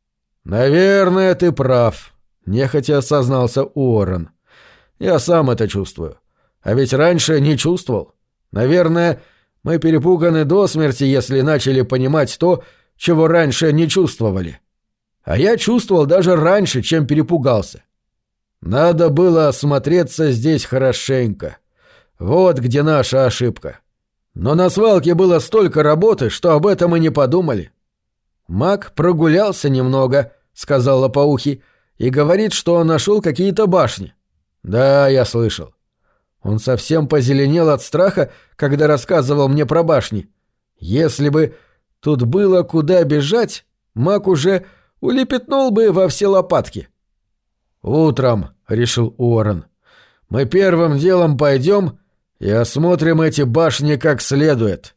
«Наверное, ты прав», — нехотя осознался Уоррен. «Я сам это чувствую. А ведь раньше не чувствовал. Наверное, мы перепуганы до смерти, если начали понимать то, чего раньше не чувствовали. А я чувствовал даже раньше, чем перепугался. Надо было осмотреться здесь хорошенько. Вот где наша ошибка. Но на свалке было столько работы, что об этом и не подумали». «Маг прогулялся немного», — сказал Лопоухий, — «и говорит, что он нашел какие-то башни». «Да, я слышал». Он совсем позеленел от страха, когда рассказывал мне про башни. Если бы тут было куда бежать, маг уже улепетнул бы во все лопатки. «Утром», — решил Уоррен, — «мы первым делом пойдем и осмотрим эти башни как следует».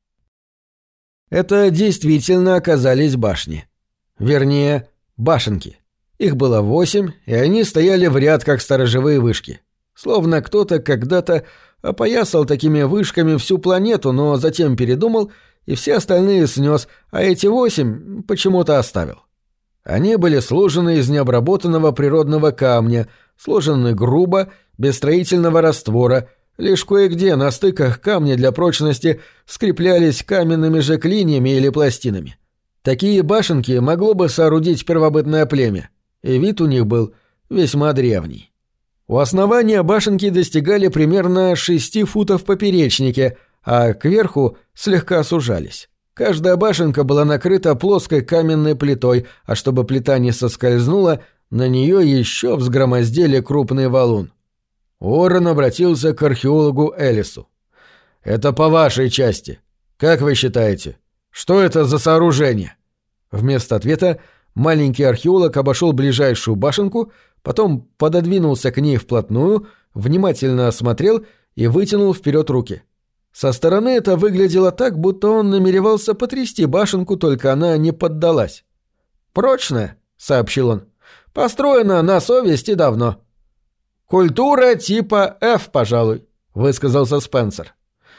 Это действительно оказались башни. Вернее, башенки. Их было 8, и они стояли в ряд, как сторожевые вышки. Словно кто-то когда-то опоясал такими вышками всю планету, но затем передумал и все остальные снес, а эти 8 почему-то оставил. Они были сложены из необработанного природного камня, сложены грубо, без строительного раствора, лишь кое-где на стыках камни для прочности скреплялись каменными же клиньями или пластинами. Такие башенки могло бы соорудить первобытное племя, и вид у них был весьма древний. У основания башенки достигали примерно 6 футов в поперечнике, а кверху слегка сужались. Каждая башенка была накрыта плоской каменной плитой, а чтобы плита не соскользнула, на нее еще взгромоздили крупный валун. Уоррен обратился к археологу Элису. «Это по вашей части. Как вы считаете, что это за сооружение?» Вместо ответа маленький археолог обошел ближайшую башенку, потом пододвинулся к ней вплотную, внимательно осмотрел и вытянул вперед руки. Со стороны это выглядело так, будто он намеревался потрясти башенку, только она не поддалась. «Прочная», — сообщил он, — «построена на совесть и давно». «Культура типа F, пожалуй», — высказался Спенсер.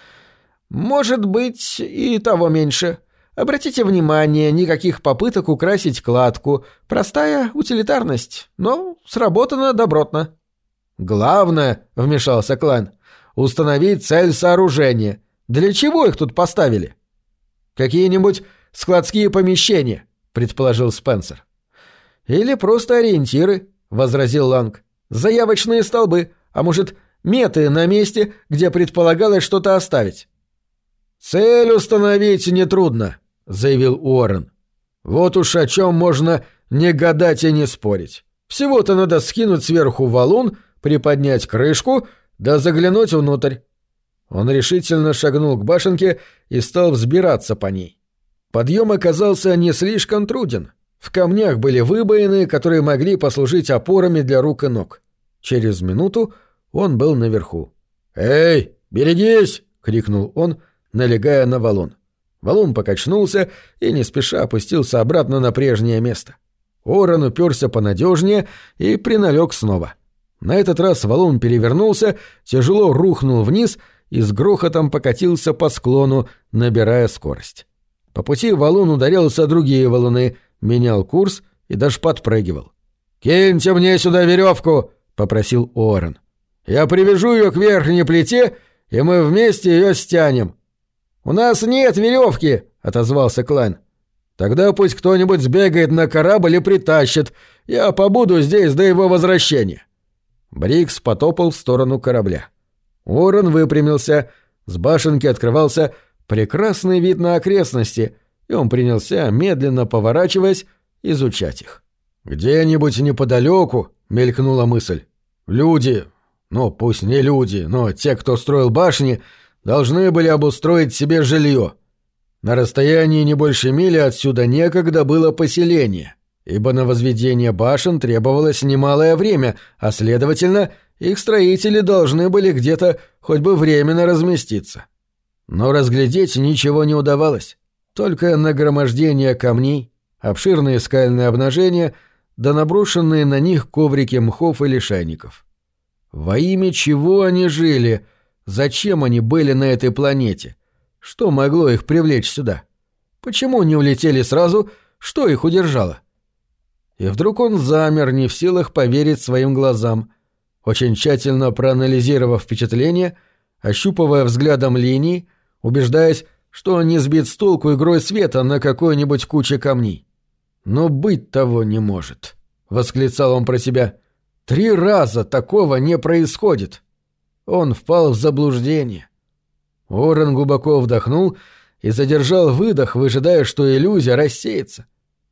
«Может быть, и того меньше. Обратите внимание, никаких попыток украсить кладку. Простая утилитарность, но сработано добротно». «Главное», — вмешался Клайн, — «установить цель сооружения. Для чего их тут поставили?» «Какие-нибудь складские помещения», — предположил Спенсер. «Или просто ориентиры», — возразил Ланг. «Заявочные столбы, а может, меты на месте, где предполагалось что-то оставить». «Цель установить нетрудно», — заявил Уоррен. «Вот уж о чем можно не гадать и не спорить. Всего-то надо скинуть сверху валун, приподнять крышку да заглянуть внутрь». Он решительно шагнул к башенке и стал взбираться по ней. Подъем оказался не слишком труден. В камнях были выбоины, которые могли послужить опорами для рук и ног. Через минуту он был наверху. «Эй, берегись!» — крикнул он, налегая на валун. Валун покачнулся и не спеша опустился обратно на прежнее место. Уоррен уперся понадежнее и приналег снова. На этот раз валун перевернулся, тяжело рухнул вниз и с грохотом покатился по склону, набирая скорость. По пути валун ударялся о другие валуны, менял курс и даже подпрыгивал. «Киньте мне сюда веревку!» — попросил Уоррен. «Я привяжу ее к верхней плите, и мы вместе ее стянем». «У нас нет веревки!» — отозвался Клайн. «Тогда пусть кто-нибудь сбегает на корабль и притащит. Я побуду здесь до его возвращения». Брикс потопал в сторону корабля. Уоррен выпрямился. С башенки открывался прекрасный вид на окрестности, и он принялся, медленно поворачиваясь, изучать их. «Где-нибудь неподалеку», — мелькнула мысль, — «люди, ну пусть не люди, но те, кто строил башни, должны были обустроить себе жилье. На расстоянии не больше мили отсюда некогда было поселение, ибо на возведение башен требовалось немалое время, а, следовательно, их строители должны были где-то хоть бы временно разместиться. Но разглядеть ничего не удавалось, только нагромождение камней, обширные скальные обнажения да наброшенные на них коврики мхов и лишайников. Во имя чего они жили? Зачем они были на этой планете? Что могло их привлечь сюда? Почему не улетели сразу? Что их удержало? И вдруг он замер, не в силах поверить своим глазам. Очень тщательно проанализировав впечатление, ощупывая взглядом линии, убеждаясь, что он не сбит с толку игрой света на какой-нибудь куче камней. «Но быть того не может», — восклицал он про себя. 3 раза такого не происходит. Он впал в заблуждение. Уоррен глубоко вдохнул и задержал выдох, выжидая, что иллюзия рассеется.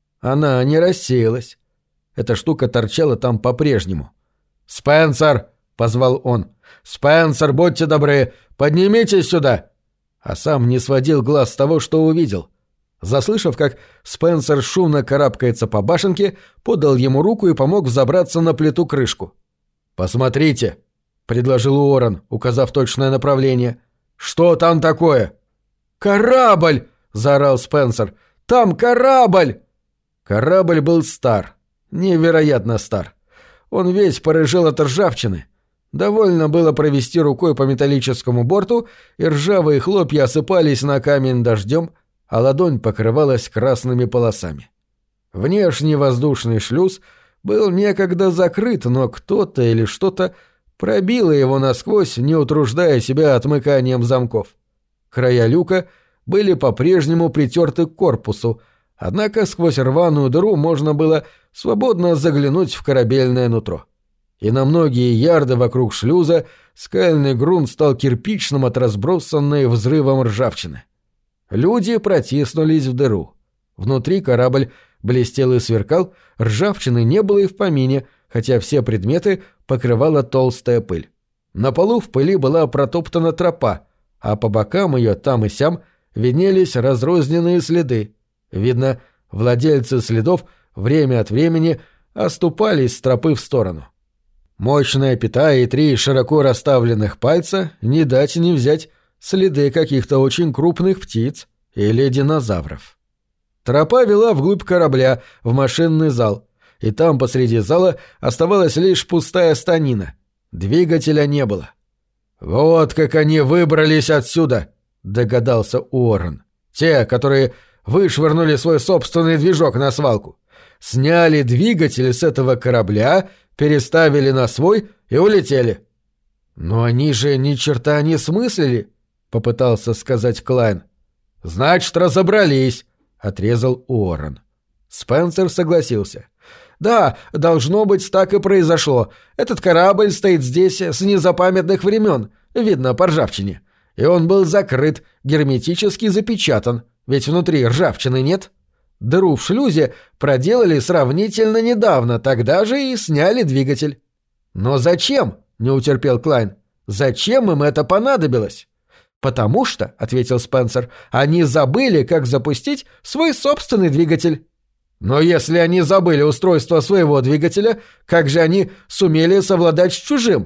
Она не рассеялась. Эта штука торчала там по-прежнему. «Спенсер!» — позвал он. «Спенсер, будьте добры, поднимитесь сюда!» А сам не сводил глаз с того, что увидел. Заслышав, как Спенсер шумно карабкается по башенке, подал ему руку и помог взобраться на плиту-крышку. «Посмотрите!» — предложил Уоррен, указав точное направление. «Что там такое?» «Корабль!» — заорал Спенсер. «Там корабль!» Корабль был стар. Невероятно стар. Он весь порыжел от ржавчины. Довольно было провести рукой по металлическому борту, и ржавые хлопья осыпались на камень дождем, а ладонь покрывалась красными полосами. Внешний воздушный шлюз был некогда закрыт, но кто-то или что-то пробило его насквозь, не утруждая себя отмыканием замков. Края люка были по-прежнему притерты к корпусу, однако сквозь рваную дыру можно было свободно заглянуть в корабельное нутро. И на многие ярды вокруг шлюза скальный грунт стал кирпичным от разбросанной взрывом ржавчины. Люди протиснулись в дыру. Внутри корабль блестел и сверкал, ржавчины не было и в помине, хотя все предметы покрывала толстая пыль. На полу в пыли была протоптана тропа, а по бокам ее там и сям виднелись разрозненные следы. Видно, владельцы следов время от времени оступались с тропы в сторону. Мощная пята и 3 широко расставленных пальца не дать не взять следы каких-то очень крупных птиц или динозавров. Тропа вела вглубь корабля, в машинный зал, и там посреди зала оставалась лишь пустая станина. Двигателя не было. «Вот как они выбрались отсюда!» — догадался Уоррен. «Те, которые вышвырнули свой собственный движок на свалку. Сняли двигатель с этого корабля, переставили на свой и улетели». «Но они же ни черта не смыслили», — попытался сказать Клайн. «Значит, разобрались», — отрезал Уоррен. Спенсер согласился. «Да, должно быть, так и произошло. Этот корабль стоит здесь с незапамятных времен, видно по ржавчине. И он был закрыт, герметически запечатан, ведь внутри ржавчины нет. Дыру в шлюзе проделали сравнительно недавно, тогда же и сняли двигатель». «Но зачем?» не утерпел Клайн. «Зачем им это понадобилось?» «Потому что», — ответил Спенсер, — «они забыли, как запустить свой собственный двигатель». «Но если они забыли устройство своего двигателя, как же они сумели совладать с чужим?»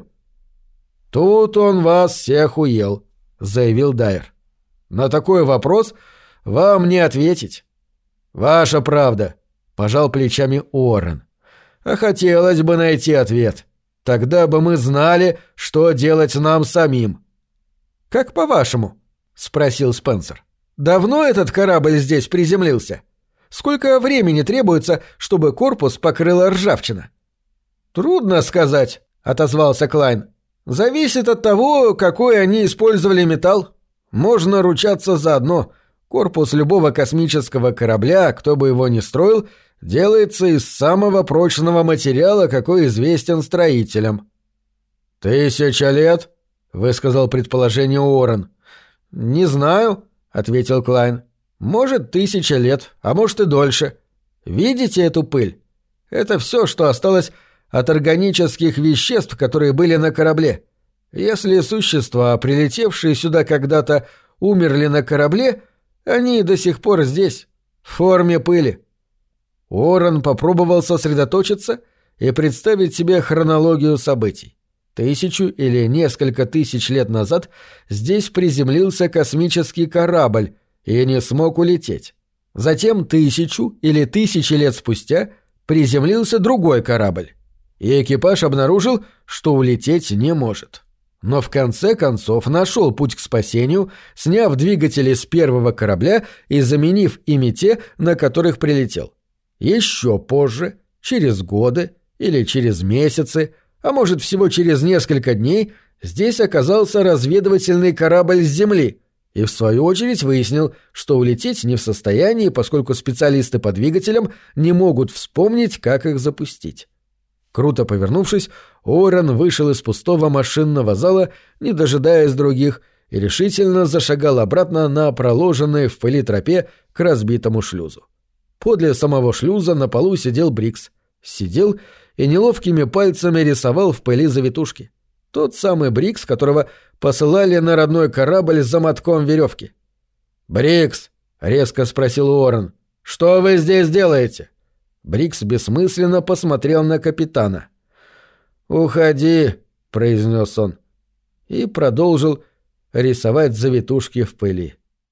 «Тут он вас всех уел», — заявил Дайер. «На такой вопрос вам не ответить». «Ваша правда», — пожал плечами Уоррен. «А хотелось бы найти ответ. Тогда бы мы знали, что делать нам самим». «Как по-вашему?» — спросил Спенсер. «Давно этот корабль здесь приземлился? Сколько времени требуется, чтобы корпус покрыла ржавчина?» «Трудно сказать», — отозвался Клайн. «Зависит от того, какой они использовали металл. Можно ручаться за одно. Корпус любого космического корабля, кто бы его ни строил, делается из самого прочного материала, какой известен строителям». «1000 лет?» — высказал предположение Уоррен. «Не знаю», — ответил Клайн. «Может, 1000 лет, а может и дольше. Видите эту пыль? Это все, что осталось от органических веществ, которые были на корабле. Если существа, прилетевшие сюда когда-то, умерли на корабле, они до сих пор здесь, в форме пыли». Уоррен попробовал сосредоточиться и представить себе хронологию событий. 1000 или несколько тысяч лет назад здесь приземлился космический корабль и не смог улететь. Затем 1000 или 1000 лет спустя приземлился другой корабль, и экипаж обнаружил, что улететь не может. Но в конце концов нашел путь к спасению, сняв двигатели с первого корабля и заменив ими те, на которых прилетел. Еще позже, через годы или через месяцы, а может всего через несколько дней, здесь оказался разведывательный корабль с Земли и в свою очередь выяснил, что улететь не в состоянии, поскольку специалисты по двигателям не могут вспомнить, как их запустить. Круто повернувшись, Уоррен вышел из пустого машинного зала, не дожидаясь других, и решительно зашагал обратно на проложенной в пыли тропе к разбитому шлюзу. Подле самого шлюза на полу сидел Брикс. Сидел и неловкими пальцами рисовал в пыли завитушки. Тот самый Брикс, которого посылали на родной корабль за мотком веревки. «Брикс!» — резко спросил Уоррен. «Что вы здесь делаете?» Брикс бессмысленно посмотрел на капитана. «Уходи!» — произнес он. И продолжил рисовать завитушки в пыли.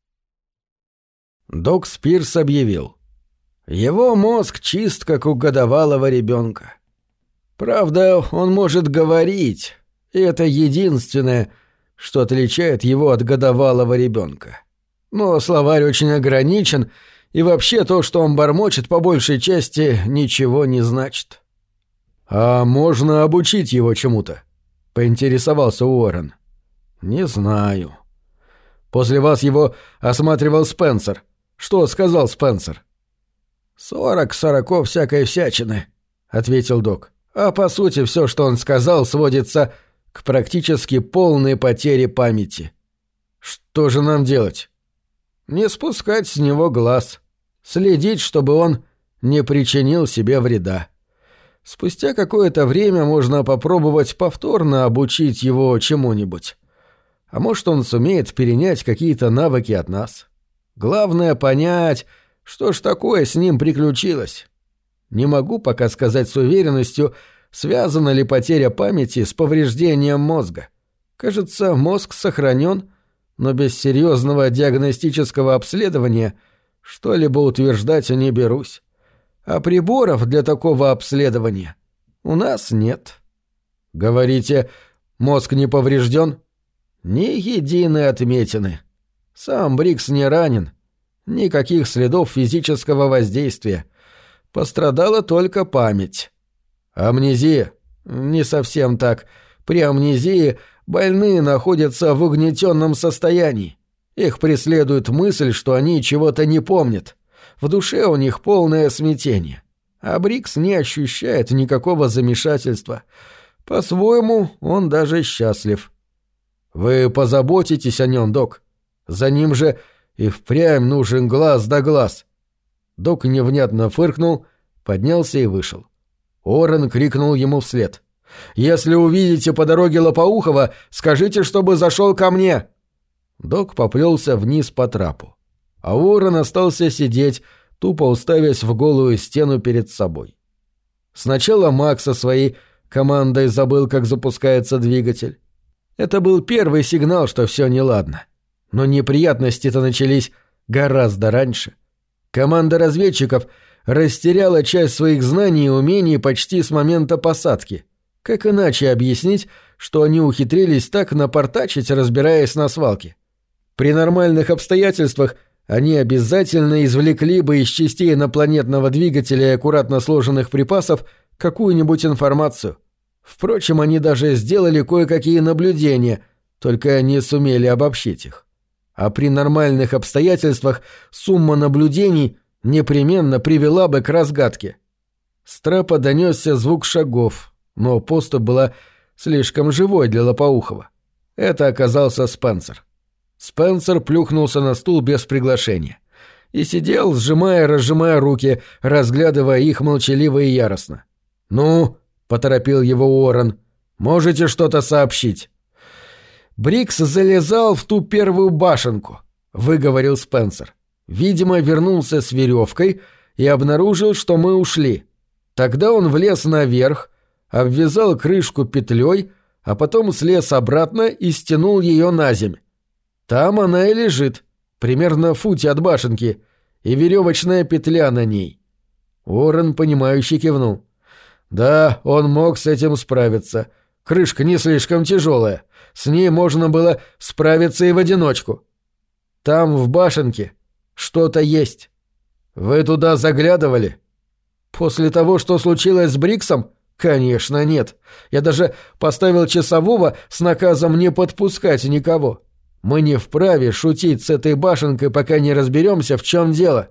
Док Спирс объявил. Его мозг чист, как у годовалого ребенка. Правда, он может говорить, и это единственное, что отличает его от годовалого ребенка. Но словарь очень ограничен, и вообще то, что он бормочет, по большей части ничего не значит. «А можно обучить его чему-то?» — поинтересовался Уоррен. «Не знаю». «После вас его осматривал Спенсер. Что сказал Спенсер?» 40 всякой всячины», — ответил док. «А по сути все, что он сказал, сводится к практически полной потере памяти». «Что же нам делать?» «Не спускать с него глаз. Следить, чтобы он не причинил себе вреда. Спустя какое-то время можно попробовать повторно обучить его чему-нибудь. А может, он сумеет перенять какие-то навыки от нас. Главное понять, что ж такое с ним приключилось. Не могу пока сказать с уверенностью, связана ли потеря памяти с повреждением мозга. Кажется, мозг сохранен, но без серьезного диагностического обследования что-либо утверждать не берусь. А приборов для такого обследования у нас нет. Говорите, мозг не поврежден? Ни единой отметины. Сам Брикс не ранен. Никаких следов физического воздействия. Пострадала только память. Амнезия? Не совсем так. При амнезии больные находятся в угнетенном состоянии. Их преследует мысль, что они чего-то не помнят. В душе у них полное смятение. А Брикс не ощущает никакого замешательства. По-своему, он даже счастлив. Вы позаботитесь о нем, док. За ним же и впрямь нужен глаз да глаз. Док невнятно фыркнул, поднялся и вышел. Уоррен крикнул ему вслед. Если увидите по дороге Лопоухова, скажите, чтобы зашел ко мне». Док поплелся вниз по трапу, а Уоррен остался сидеть, тупо уставясь в голую стену перед собой. Сначала Мак со своей командой забыл, как запускается двигатель. Это был первый сигнал, что все неладно. Но неприятности-то начались гораздо раньше. Команда разведчиков растеряла часть своих знаний и умений почти с момента посадки. Как иначе объяснить, что они ухитрились так напортачить, разбираясь на свалке? При нормальных обстоятельствах они обязательно извлекли бы из частей инопланетного двигателя и аккуратно сложенных припасов какую-нибудь информацию. Впрочем, они даже сделали кое-какие наблюдения, только не сумели обобщить их. А при нормальных обстоятельствах сумма наблюдений непременно привела бы к разгадке. С трапа донесся звук шагов, но поступь была слишком живой для Лопоухова. Это оказался Спенсер. Спенсер плюхнулся на стул без приглашения и сидел, сжимая и разжимая руки, разглядывая их молчаливо и яростно. «Ну?» — поторопил его Уоррен. «Можете что-то сообщить?» «Брикс залезал в ту первую башенку», — выговорил Спенсер. «Видимо, вернулся с веревкой и обнаружил, что мы ушли. Тогда он влез наверх, обвязал крышку петлей, а потом слез обратно и стянул ее на земь. Там она и лежит, примерно в футе от башенки, и веревочная петля на ней». Уоррен, понимающе кивнул. «Да, он мог с этим справиться. Крышка не слишком тяжелая. С ней можно было справиться и в одиночку. Там, в башенке, что-то есть. Вы туда заглядывали?» «После того, что случилось с Бриксом? Конечно, нет. Я даже поставил часового с наказом не подпускать никого. Мы не вправе шутить с этой башенкой, пока не разберемся, в чем дело.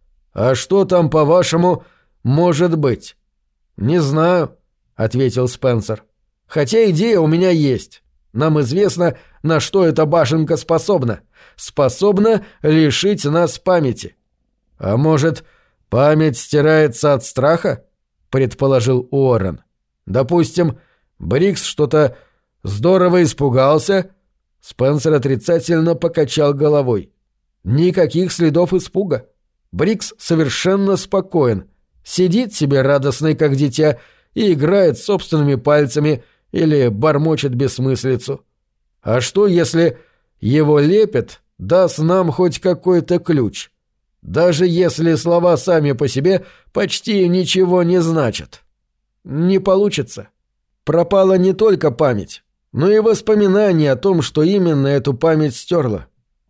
А что там, по-вашему, может быть?» «Не знаю», — ответил Спенсер. «Хотя идея у меня есть. Нам известно, на что эта башенка способна. Способна лишить нас памяти». «А может, память стирается от страха?» — предположил Уоррен. «Допустим, Брикс что-то здорово испугался». Спенсер отрицательно покачал головой. «Никаких следов испуга. Брикс совершенно спокоен. Сидит себе радостный, как дитя, и играет собственными пальцами или бормочет бессмыслицу. А что, если его лепет даст нам хоть какой-то ключ? Даже если слова сами по себе почти ничего не значат. Не получится. Пропала не только память, но и воспоминания о том, что именно эту память стерла.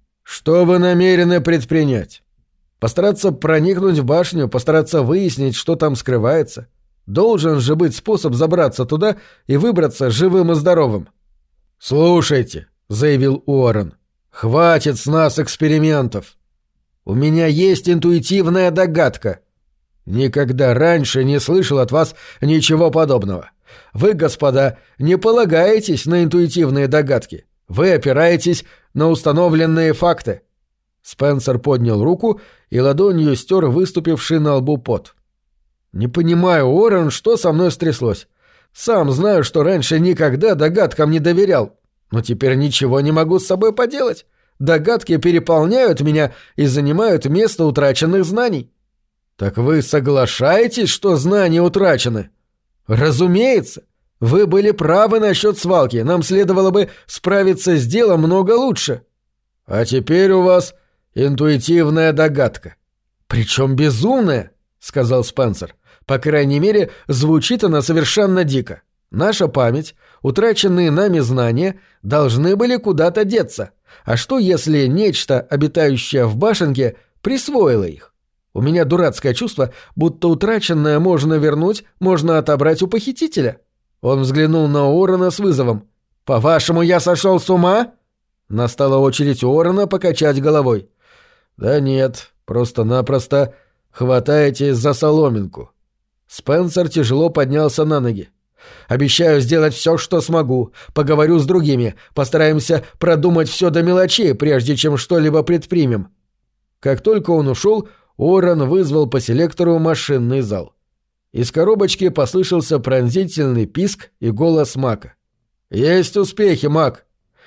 Что вы намерены предпринять? Постараться проникнуть в башню, постараться выяснить, что там скрывается. Должен же быть способ забраться туда и выбраться живым и здоровым. «Слушайте», — заявил Уоррен, — «хватит с нас экспериментов. У меня есть интуитивная догадка. Никогда раньше не слышал от вас ничего подобного. Вы, господа, не полагаетесь на интуитивные догадки. Вы опираетесь на установленные факты». Спенсер поднял руку и ладонью стер выступивший на лбу пот. «Не понимаю, Уоррен, что со мной стряслось. Сам знаю, что раньше никогда догадкам не доверял. Но теперь ничего не могу с собой поделать. Догадки переполняют меня и занимают место утраченных знаний». «Так вы соглашаетесь, что знания утрачены?» «Разумеется. Вы были правы насчет свалки. Нам следовало бы справиться с делом много лучше». «А теперь у вас интуитивная догадка». «Причем безумная», — сказал Спенсер. «По крайней мере, звучит она совершенно дико. Наша память, утраченные нами знания должны были куда-то деться. А что, если нечто, обитающее в башенке, присвоило их? У меня дурацкое чувство, будто утраченное можно вернуть, можно отобрать у похитителя». Он взглянул на Уоррена с вызовом. «По-вашему, я сошел с ума?» Настала очередь Уоррена покачать головой. «Да нет, просто-напросто хватаетесь за соломинку». Спенсер тяжело поднялся на ноги. «Обещаю сделать все, что смогу. Поговорю с другими. Постараемся продумать все до мелочей, прежде чем что-либо предпримем». Как только он ушел, Уоррен вызвал по селектору машинный зал. Из коробочки послышался пронзительный писк и голос Мака. «Есть успехи, Мак!»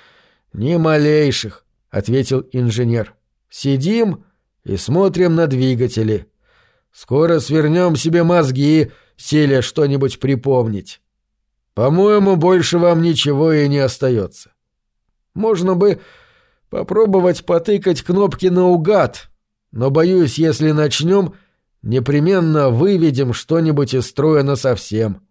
«Ни малейших», — ответил инженер. «Сидим и смотрим на двигатели. Скоро свернем себе мозги, силя что-нибудь припомнить. По-моему, больше вам ничего и не остается. Можно бы попробовать потыкать кнопки наугад, но, боюсь, если начнем, непременно выведем что-нибудь из строя насовсем.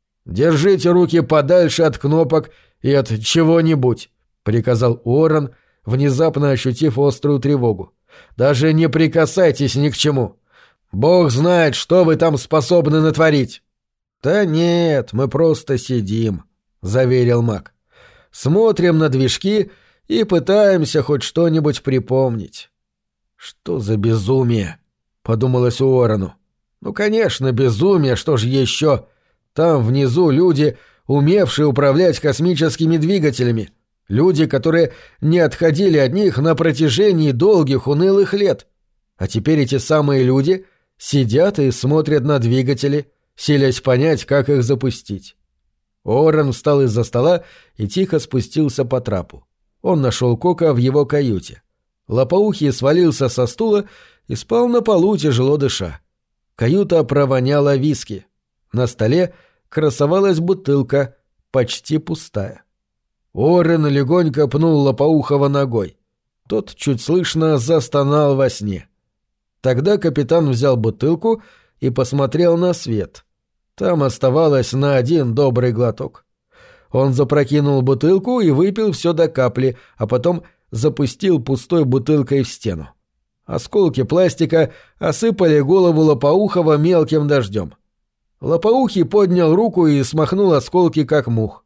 Держите руки подальше от кнопок и от чего-нибудь», — приказал Уоррен, внезапно ощутив острую тревогу. «Даже не прикасайтесь ни к чему. Бог знает, что вы там способны натворить». «Да нет, мы просто сидим», — заверил Мак. «Смотрим на движки и пытаемся хоть что-нибудь припомнить». «Что за безумие?» — подумалось Уоррену. «Ну, конечно, безумие, что же еще? Там внизу люди, умевшие управлять космическими двигателями. Люди, которые не отходили от них на протяжении долгих унылых лет. А теперь эти самые люди сидят и смотрят на двигатели, силясь понять, как их запустить». Уоррен встал из-за стола и тихо спустился по трапу. Он нашел Кока в его каюте. Лопоухий свалился со стула и спал на полу, тяжело дыша. Каюта провоняла виски. На столе красовалась бутылка, почти пустая. Уоррен легонько пнул Лопоухова ногой. Тот чуть слышно застонал во сне. Тогда капитан взял бутылку и посмотрел на свет. Там оставалось на один добрый глоток. Он запрокинул бутылку и выпил все до капли, а потом запустил пустой бутылкой в стену. Осколки пластика осыпали голову Лопоухова мелким дождем. Лопоухий поднял руку и смахнул осколки, как мух.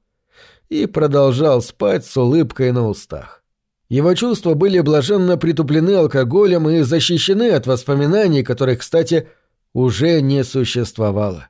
И продолжал спать с улыбкой на устах. Его чувства были блаженно притуплены алкоголем и защищены от воспоминаний, которых, кстати, уже не существовало.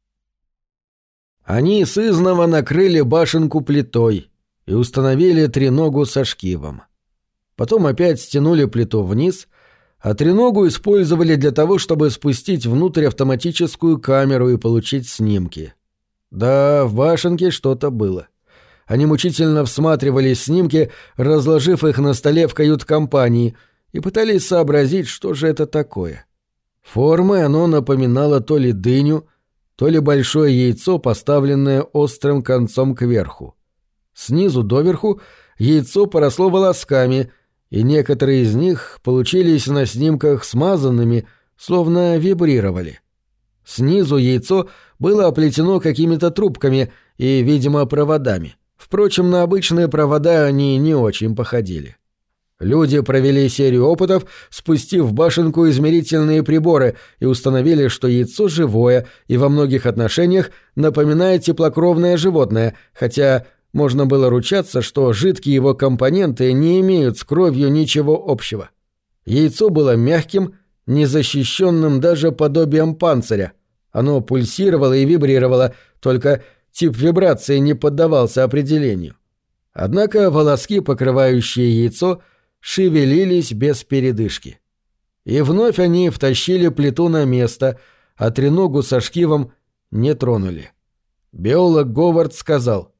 Они сызнова накрыли башенку плитой и установили треногу со шкивом. Потом опять стянули плиту вниз, а треногу использовали для того, чтобы спустить внутрь автоматическую камеру и получить снимки. Да, в башенке что-то было. Они мучительно всматривались в снимки, разложив их на столе в кают-компании, и пытались сообразить, что же это такое. Формой оно напоминало то ли дыню, то ли большое яйцо, поставленное острым концом кверху. Снизу доверху яйцо поросло волосками, и некоторые из них получились на снимках смазанными, словно вибрировали. Снизу яйцо было оплетено какими-то трубками и, видимо, проводами. Впрочем, на обычные провода они не очень походили. Люди провели серию опытов, спустив в башенку измерительные приборы, и установили, что яйцо живое и во многих отношениях напоминает теплокровное животное, хотя можно было ручаться, что жидкие его компоненты не имеют с кровью ничего общего. Яйцо было мягким, незащищенным даже подобием панциря. Оно пульсировало и вибрировало, только тип вибрации не поддавался определению. Однако волоски, покрывающие яйцо, шевелились без передышки. И вновь они втащили плиту на место, а треногу со шкивом не тронули. Биолог Говард сказал: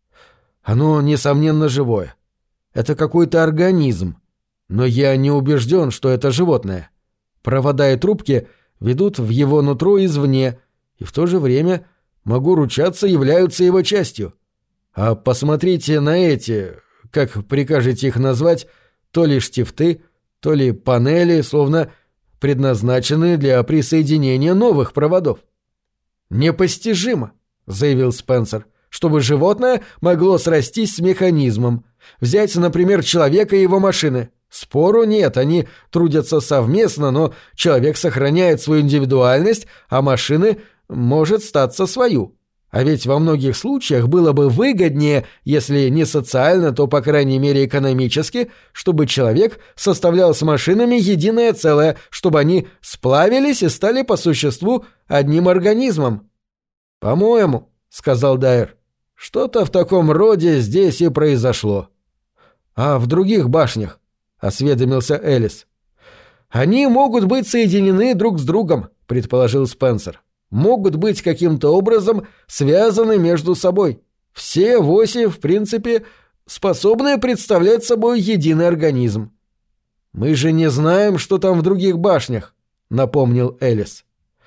«Оно, несомненно, живое. Это какой-то организм. Но я не убежден, что это животное. Провода и трубки ведут в его нутро извне, и в то же время, могу ручаться, являются его частью. А посмотрите на эти, как прикажете их назвать, то ли штифты, то ли панели, словно предназначенные для присоединения новых проводов». «Непостижимо», — заявил Спенсер, «чтобы животное могло срастись с механизмом. Взять, например, человека и его машины. Спору нет, они трудятся совместно, но человек сохраняет свою индивидуальность, а машины может статься свою. А ведь во многих случаях было бы выгоднее, если не социально, то, по крайней мере, экономически, чтобы человек составлял с машинами единое целое, чтобы они сплавились и стали по существу одним организмом». «По-моему, — сказал Дайер, — что-то в таком роде здесь и произошло». «А в других башнях?» — осведомился Элис. «Они могут быть соединены друг с другом», — предположил Спенсер. могут быть каким-то образом связаны между собой. Все 8, в принципе, способны представлять собой единый организм. «Мы же не знаем, что там в других башнях», — напомнил Элис.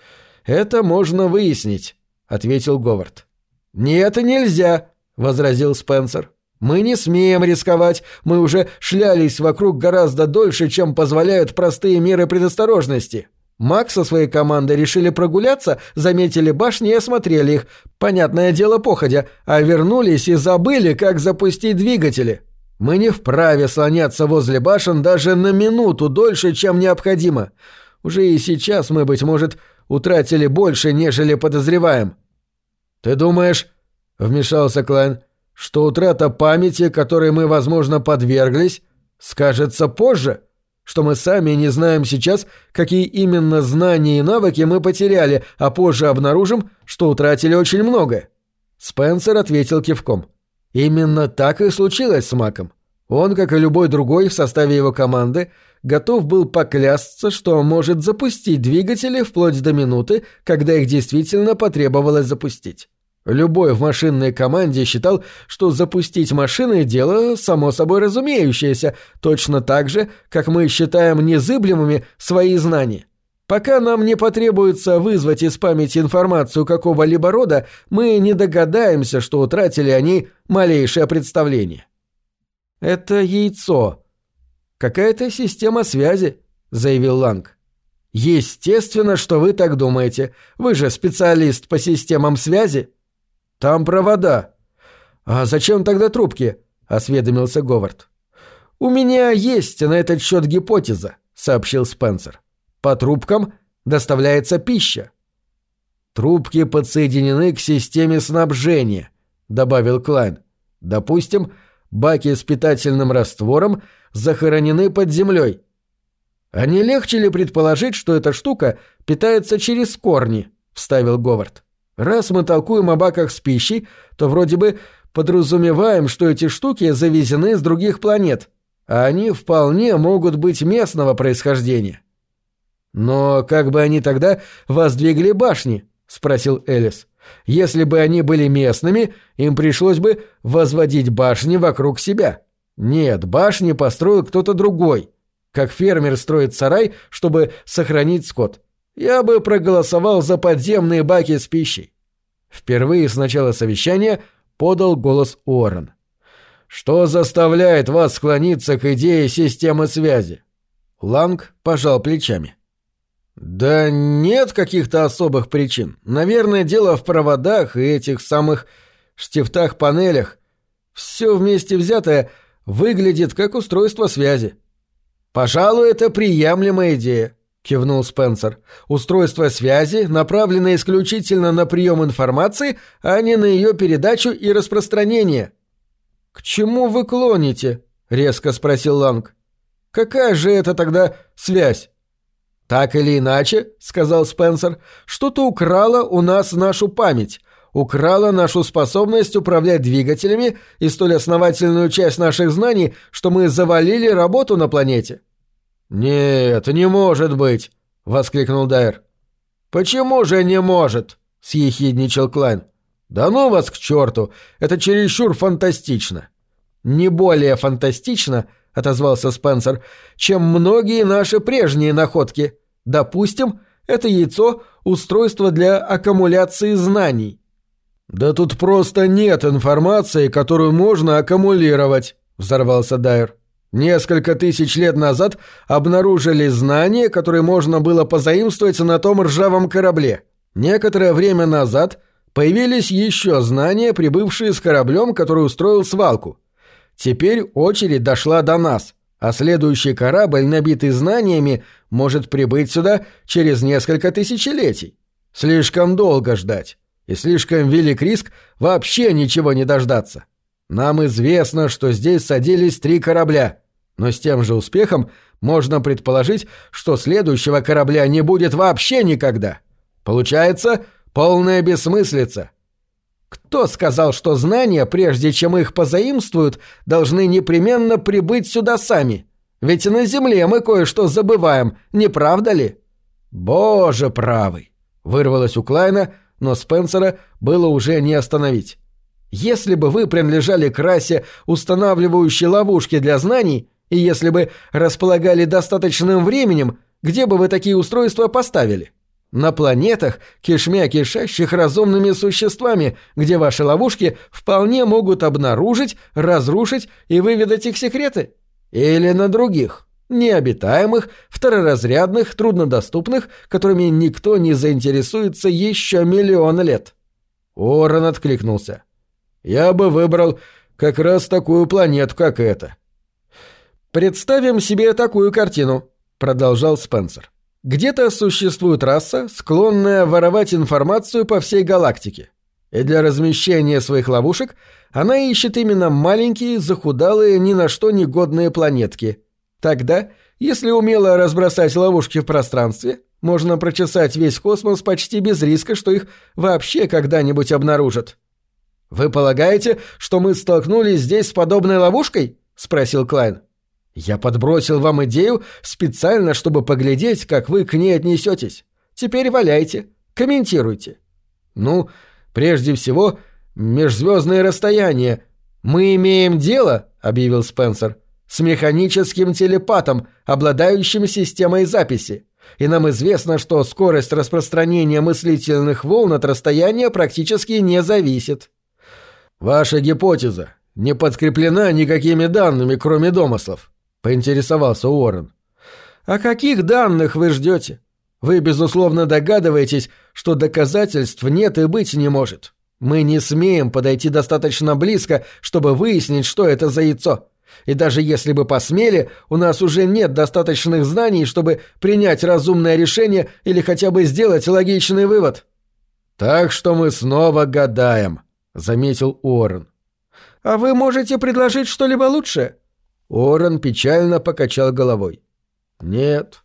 «Это можно выяснить», — ответил Говард. «Нет, нельзя», — возразил Спенсер. «Мы не смеем рисковать, мы уже шлялись вокруг гораздо дольше, чем позволяют простые меры предосторожности. Мак со своей командой решили прогуляться, заметили башни и осмотрели их, понятное дело походя, а вернулись и забыли, как запустить двигатели. Мы не вправе слоняться возле башен даже на минуту дольше, чем необходимо. Уже и сейчас мы, быть может, утратили больше, нежели подозреваем». «Ты думаешь, — вмешался Клайн, — что утрата памяти, которой мы, возможно, подверглись, скажется позже? Что мы сами не знаем сейчас, какие именно знания и навыки мы потеряли, а позже обнаружим, что утратили очень многое?» Спенсер ответил кивком. Именно так и случилось с Маком. Он, как и любой другой в составе его команды, готов был поклясться, что может запустить двигатели вплоть до минуты, когда их действительно потребовалось запустить. Любой в машинной команде считал, что запустить машины – дело само собой разумеющееся, точно так же, как мы считаем незыблемыми свои знания. Пока нам не потребуется вызвать из памяти информацию какого-либо рода, мы не догадаемся, что утратили о ней малейшее представление. «Это яйцо. Какая-то система связи», — заявил Ланг. «Естественно, что вы так думаете. Вы же специалист по системам связи». «Там провода». «А зачем тогда трубки?» — осведомился Говард. «У меня есть на этот счет гипотеза», — сообщил Спенсер. «По трубкам доставляется пища». «Трубки подсоединены к системе снабжения», — добавил Клайн. «Допустим, баки с питательным раствором захоронены под землей. А не легче ли предположить, что эта штука питается через корни?» — вставил Говард. «Раз мы толкуем о баках с пищей, то вроде бы подразумеваем, что эти штуки завезены с других планет, а они вполне могут быть местного происхождения». «Но как бы они тогда воздвигли башни?» — спросил Элис. «Если бы они были местными, им пришлось бы возводить башни вокруг себя. Нет, башни построил кто-то другой, как фермер строит сарай, чтобы сохранить скот. Я бы проголосовал за подземные баки с пищей». Впервые с начала совещания подал голос Уоррен. «Что заставляет вас склониться к идее системы связи?» Ланг пожал плечами. «Да нет каких-то особых причин. Наверное, дело в проводах и этих самых штифтах-панелях. Все вместе взятое выглядит как устройство связи». «Пожалуй, это приемлемая идея», — кивнул Спенсер. «Устройство связи направлено исключительно на прием информации, а не на ее передачу и распространение». «К чему вы клоните?» — резко спросил Ланг. «Какая же это тогда связь?» «Так или иначе, — сказал Спенсер, — что-то украло у нас нашу память, украло нашу способность управлять двигателями и столь основательную часть наших знаний, что мы завалили работу на планете». «Нет, не может быть!» — воскликнул Дайер. «Почему же не может?» — съехидничал Клайн. «Да ну вас к черту! Это чересчур фантастично!» «Не более фантастично, — отозвался Спенсер, — чем многие наши прежние находки. Допустим, это яйцо — устройство для аккумуляции знаний». «Да тут просто нет информации, которую можно аккумулировать», — взорвался Дайер. «Несколько тысяч лет назад обнаружили знания, которые можно было позаимствовать на том ржавом корабле. Некоторое время назад появились еще знания, прибывшие с кораблем, который устроил свалку. Теперь очередь дошла до нас, а следующий корабль, набитый знаниями, может прибыть сюда через несколько тысячелетий. Слишком долго ждать, и слишком велик риск вообще ничего не дождаться. Нам известно, что здесь садились 3 корабля, но с тем же успехом можно предположить, что следующего корабля не будет вообще никогда. Получается полная бессмыслица». «Кто сказал, что знания, прежде чем их позаимствуют, должны непременно прибыть сюда сами? Ведь на Земле мы кое-что забываем, не правда ли?» «Боже правый!» Вырвалось у Клайна, но Спенсера было уже не остановить. «Если бы вы принадлежали к расе, устанавливающей ловушки для знаний, и если бы располагали достаточным временем, где бы вы такие устройства поставили? На планетах, кишмя кишащих разумными существами, где ваши ловушки вполне могут обнаружить, разрушить и выведать их секреты? Или на других, необитаемых, второразрядных, труднодоступных, которыми никто не заинтересуется еще миллион лет?» Уоррен откликнулся. «Я бы выбрал как раз такую планету, как эта». «Представим себе такую картину», — продолжал Спенсер. «Где-то существует раса, склонная воровать информацию по всей галактике. И для размещения своих ловушек она ищет именно маленькие, захудалые, ни на что не годные планетки. Тогда, если умело разбросать ловушки в пространстве, можно прочесать весь космос почти без риска, что их вообще когда-нибудь обнаружат». «Вы полагаете, что мы столкнулись здесь с подобной ловушкой?» — спросил Клайн. «Я подбросил вам идею специально, чтобы поглядеть, как вы к ней отнесетесь. Теперь валяйте, комментируйте». «Ну, прежде всего, межзвездные расстояния. Мы имеем дело, — объявил Спенсер, — с механическим телепатом, обладающим системой записи. И нам известно, что скорость распространения мыслительных волн от расстояния практически не зависит». «Ваша гипотеза не подкреплена никакими данными, кроме домыслов», — поинтересовался Уоррен. «О каких данных вы ждете? Вы, безусловно, догадываетесь, что доказательств нет и быть не может. Мы не смеем подойти достаточно близко, чтобы выяснить, что это за яйцо. И даже если бы посмели, у нас уже нет достаточных знаний, чтобы принять разумное решение или хотя бы сделать логичный вывод». «Так что мы снова гадаем», — заметил Уоррен. «А вы можете предложить что-либо лучшее?» Уоррен печально покачал головой. «Нет,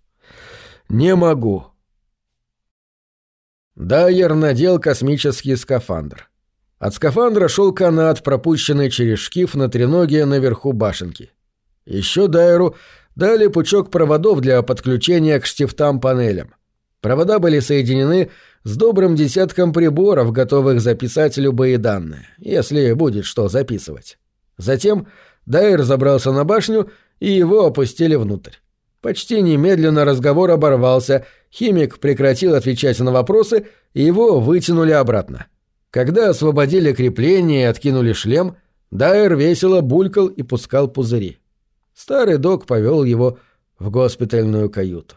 не могу». Дайер надел космический скафандр. От скафандра шел канат, пропущенный через шкив на треноге наверху башенки. Еще Дайеру дали пучок проводов для подключения к штифтам-панелям. Провода были соединены с добрым десятком приборов, готовых записать любые данные, если будет что записывать. Затем Дайер забрался на башню, и его опустили внутрь. Почти немедленно разговор оборвался, химик прекратил отвечать на вопросы, и его вытянули обратно. Когда освободили крепление и откинули шлем, Дайер весело булькал и пускал пузыри. Старый док повел его в госпитальную каюту.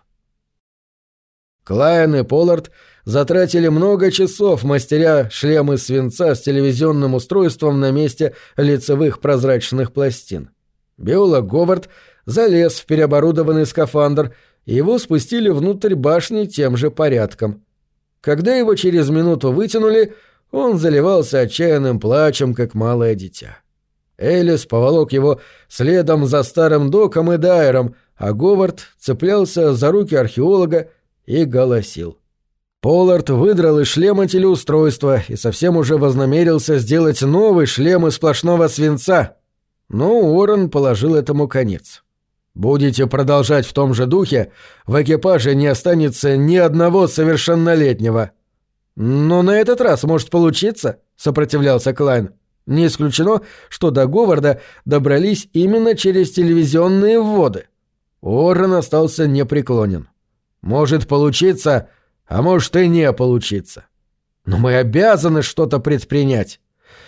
Клайн и Поллард затратили много часов, мастеря шлем из свинца с телевизионным устройством на месте лицевых прозрачных пластин. Биолог Говард залез в переоборудованный скафандр, и его спустили внутрь башни тем же порядком. Когда его через минуту вытянули, он заливался отчаянным плачем, как малое дитя. Элис поволок его следом за старым доком и Дайером, а Говард цеплялся за руки археолога и голосил. Поллард выдрал из шлема телеустройство и совсем уже вознамерился сделать новый шлем из сплошного свинца. Но Уоррен положил этому конец. «Будете продолжать в том же духе, в экипаже не останется ни одного совершеннолетнего». «Но на этот раз может получиться», — сопротивлялся Клайн. «Не исключено, что до Говарда добрались именно через телевизионные вводы». Уоррен остался непреклонен. «Может получиться, а может и не получиться. Но мы обязаны что-то предпринять.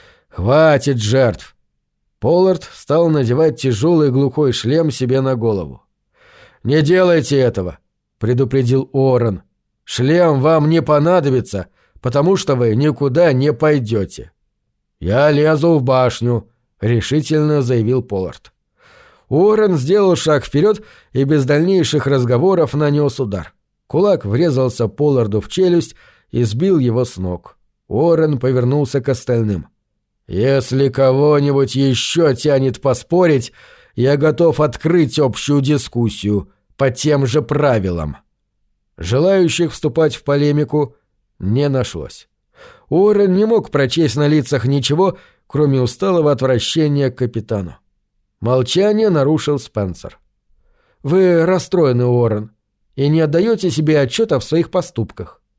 Хватит жертв». Поллард стал надевать тяжелый глухой шлем себе на голову. «Не делайте этого», — предупредил Уоррен. «Шлем вам не понадобится, потому что вы никуда не пойдете». «Я лезу в башню», — решительно заявил Поллард. Уоррен сделал шаг вперед и без дальнейших разговоров нанес удар. Кулак врезался Полларду в челюсть и сбил его с ног. Уоррен повернулся к остальным. «Если кого-нибудь еще тянет поспорить, я готов открыть общую дискуссию по тем же правилам». Желающих вступать в полемику не нашлось. Уоррен не мог прочесть на лицах ничего, кроме усталого отвращения к капитану. Молчание нарушил Спенсер. «Вы расстроены, Уоррен, и не отдаете себе отчета в своих поступках.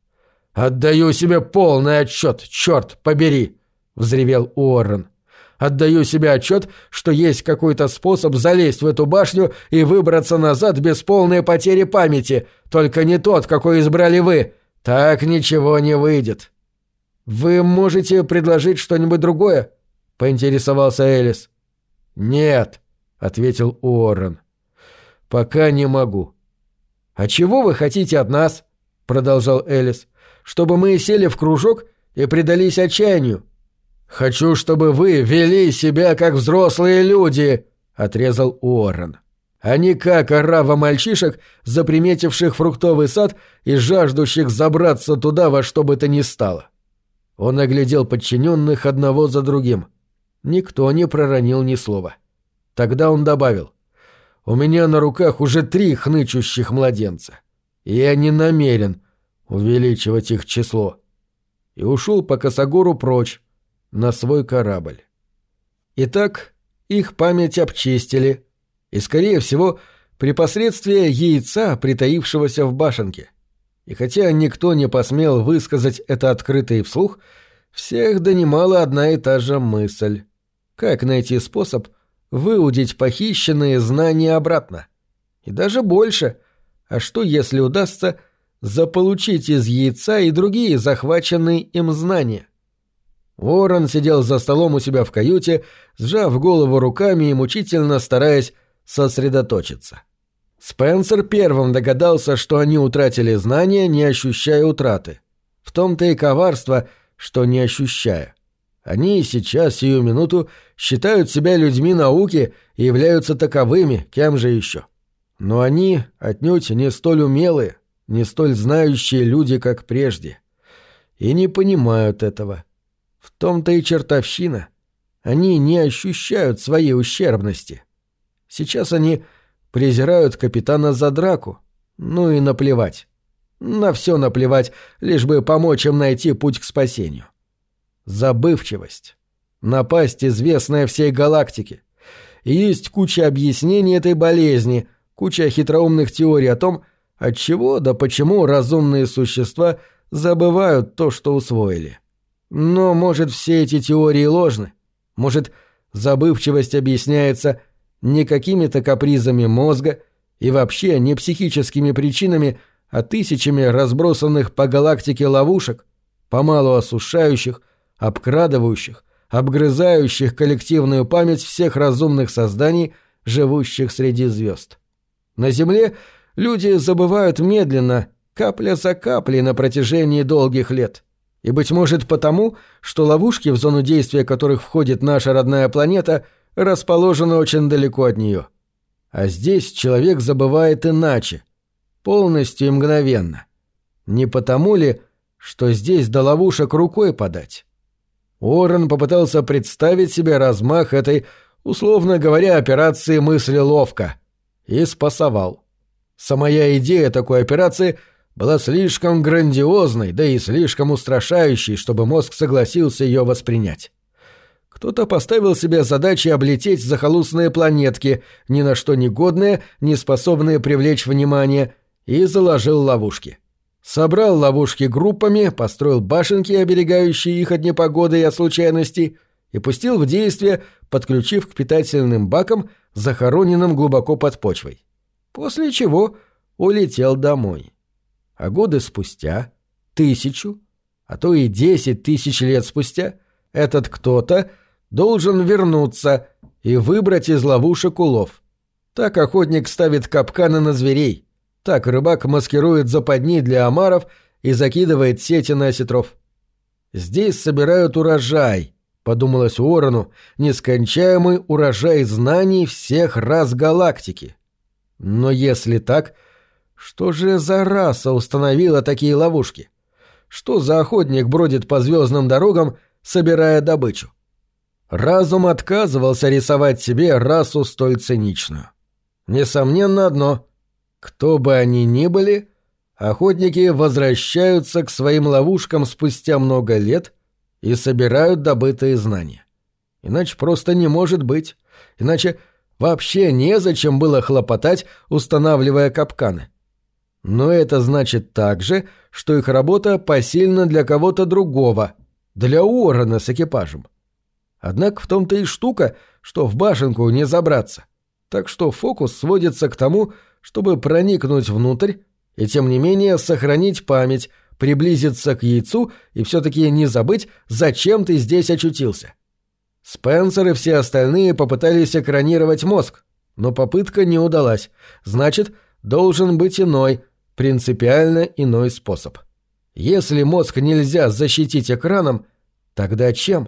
«Отдаю себе полный отчет, черт побери!» — взревел Уоррен. «Отдаю себе отчет, что есть какой-то способ залезть в эту башню и выбраться назад без полной потери памяти, только не тот, какой избрали вы. Так ничего не выйдет». «Вы можете предложить что-нибудь другое?» — поинтересовался Элис. «Нет», — ответил Уоррен. «Пока не могу». «А чего вы хотите от нас?» — продолжал Элис. «Чтобы мы сели в кружок и предались отчаянию». «Хочу, чтобы вы вели себя как взрослые люди», — отрезал Уоррен. «А не как орава мальчишек, заприметивших фруктовый сад и жаждущих забраться туда во что бы то ни стало». Он оглядел подчиненных одного за другим. Никто не проронил ни слова. Тогда он добавил: «У меня на руках уже 3 хнычущих младенца, и я не намерен увеличивать их число». И ушел по косогору прочь, на свой корабль. Итак, их память обчистили, и, скорее всего, при посредстве яйца, притаившегося в башенке. И хотя никто не посмел высказать это открыто и вслух, всех донимала одна и та же мысль. Как найти способ выудить похищенные знания обратно? И даже больше. А что, если удастся заполучить из яйца и другие захваченные им знания? Уоррен сидел за столом у себя в каюте, сжав голову руками и мучительно стараясь сосредоточиться. Спенсер первым догадался, что они утратили знания, не ощущая утраты. В том-то и коварство, что не ощущая. Они и сейчас, сию минуту, считают себя людьми науки и являются таковыми, кем же еще. Но они отнюдь не столь умелые, не столь знающие люди, как прежде. И не понимают этого. В том-то и чертовщина. Они не ощущают своей ущербности. Сейчас они презирают капитана за драку. Ну и наплевать. На все наплевать, лишь бы помочь им найти путь к спасению. Забывчивость. Напасть, известная всей галактике. И есть куча объяснений этой болезни, куча хитроумных теорий о том, отчего да почему разумные существа забывают то, что усвоили. Но, может, все эти теории ложны? Может, забывчивость объясняется не какими-то капризами мозга и вообще не психическими причинами, а тысячами разбросанных по галактике ловушек, помалу осушающих, обкрадывающих, обгрызающих коллективную память всех разумных созданий, живущих среди звезд. На Земле люди забывают медленно, капля за каплей на протяжении долгих лет. И, быть может, потому, что ловушки, в зону действия которых входит наша родная планета, расположены очень далеко от нее. А здесь человек забывает иначе, полностью и мгновенно. Не потому ли, что здесь до ловушек рукой подать? Уоррен попытался представить себе размах этой, условно говоря, операции «мысли-ловко» и спасовал. Самая идея такой операции была слишком грандиозной, да и слишком устрашающей, чтобы мозг согласился ее воспринять. Кто-то поставил себе задачи облететь захолустные планетки, ни на что не годные, не способные привлечь внимание, и заложил ловушки. Собрал ловушки группами, построил башенки, оберегающие их от непогоды и от случайностей, и пустил в действие, подключив к питательным бакам, захороненным глубоко под почвой. После чего улетел домой. А годы спустя, 1000, а то и 10 тысяч лет спустя, этот кто-то должен вернуться и выбрать из ловушек улов. Так охотник ставит капканы на зверей, так рыбак маскирует западни для омаров и закидывает сети на осетров. «Здесь собирают урожай», — подумалось Уоррену, «нескончаемый урожай знаний всех рас галактики». Но если так, что же за раса установила такие ловушки? Что за охотник бродит по звездным дорогам, собирая добычу? Разум отказывался рисовать себе расу столь циничную. Несомненно одно: кто бы они ни были, охотники возвращаются к своим ловушкам спустя много лет и собирают добытые знания. Иначе просто не может быть. Иначе вообще незачем было хлопотать, устанавливая капканы. Но это значит также, что их работа посильна для кого-то другого, для Уоррена с экипажем. Однако в том-то и штука, что в башенку не забраться. Так что фокус сводится к тому, чтобы проникнуть внутрь и, тем не менее, сохранить память, приблизиться к яйцу и все-таки не забыть, зачем ты здесь очутился. Спенсер и все остальные попытались экранировать мозг, но попытка не удалась. Значит, должен быть иной, принципиально иной способ. Если мозг нельзя защитить экраном, тогда чем?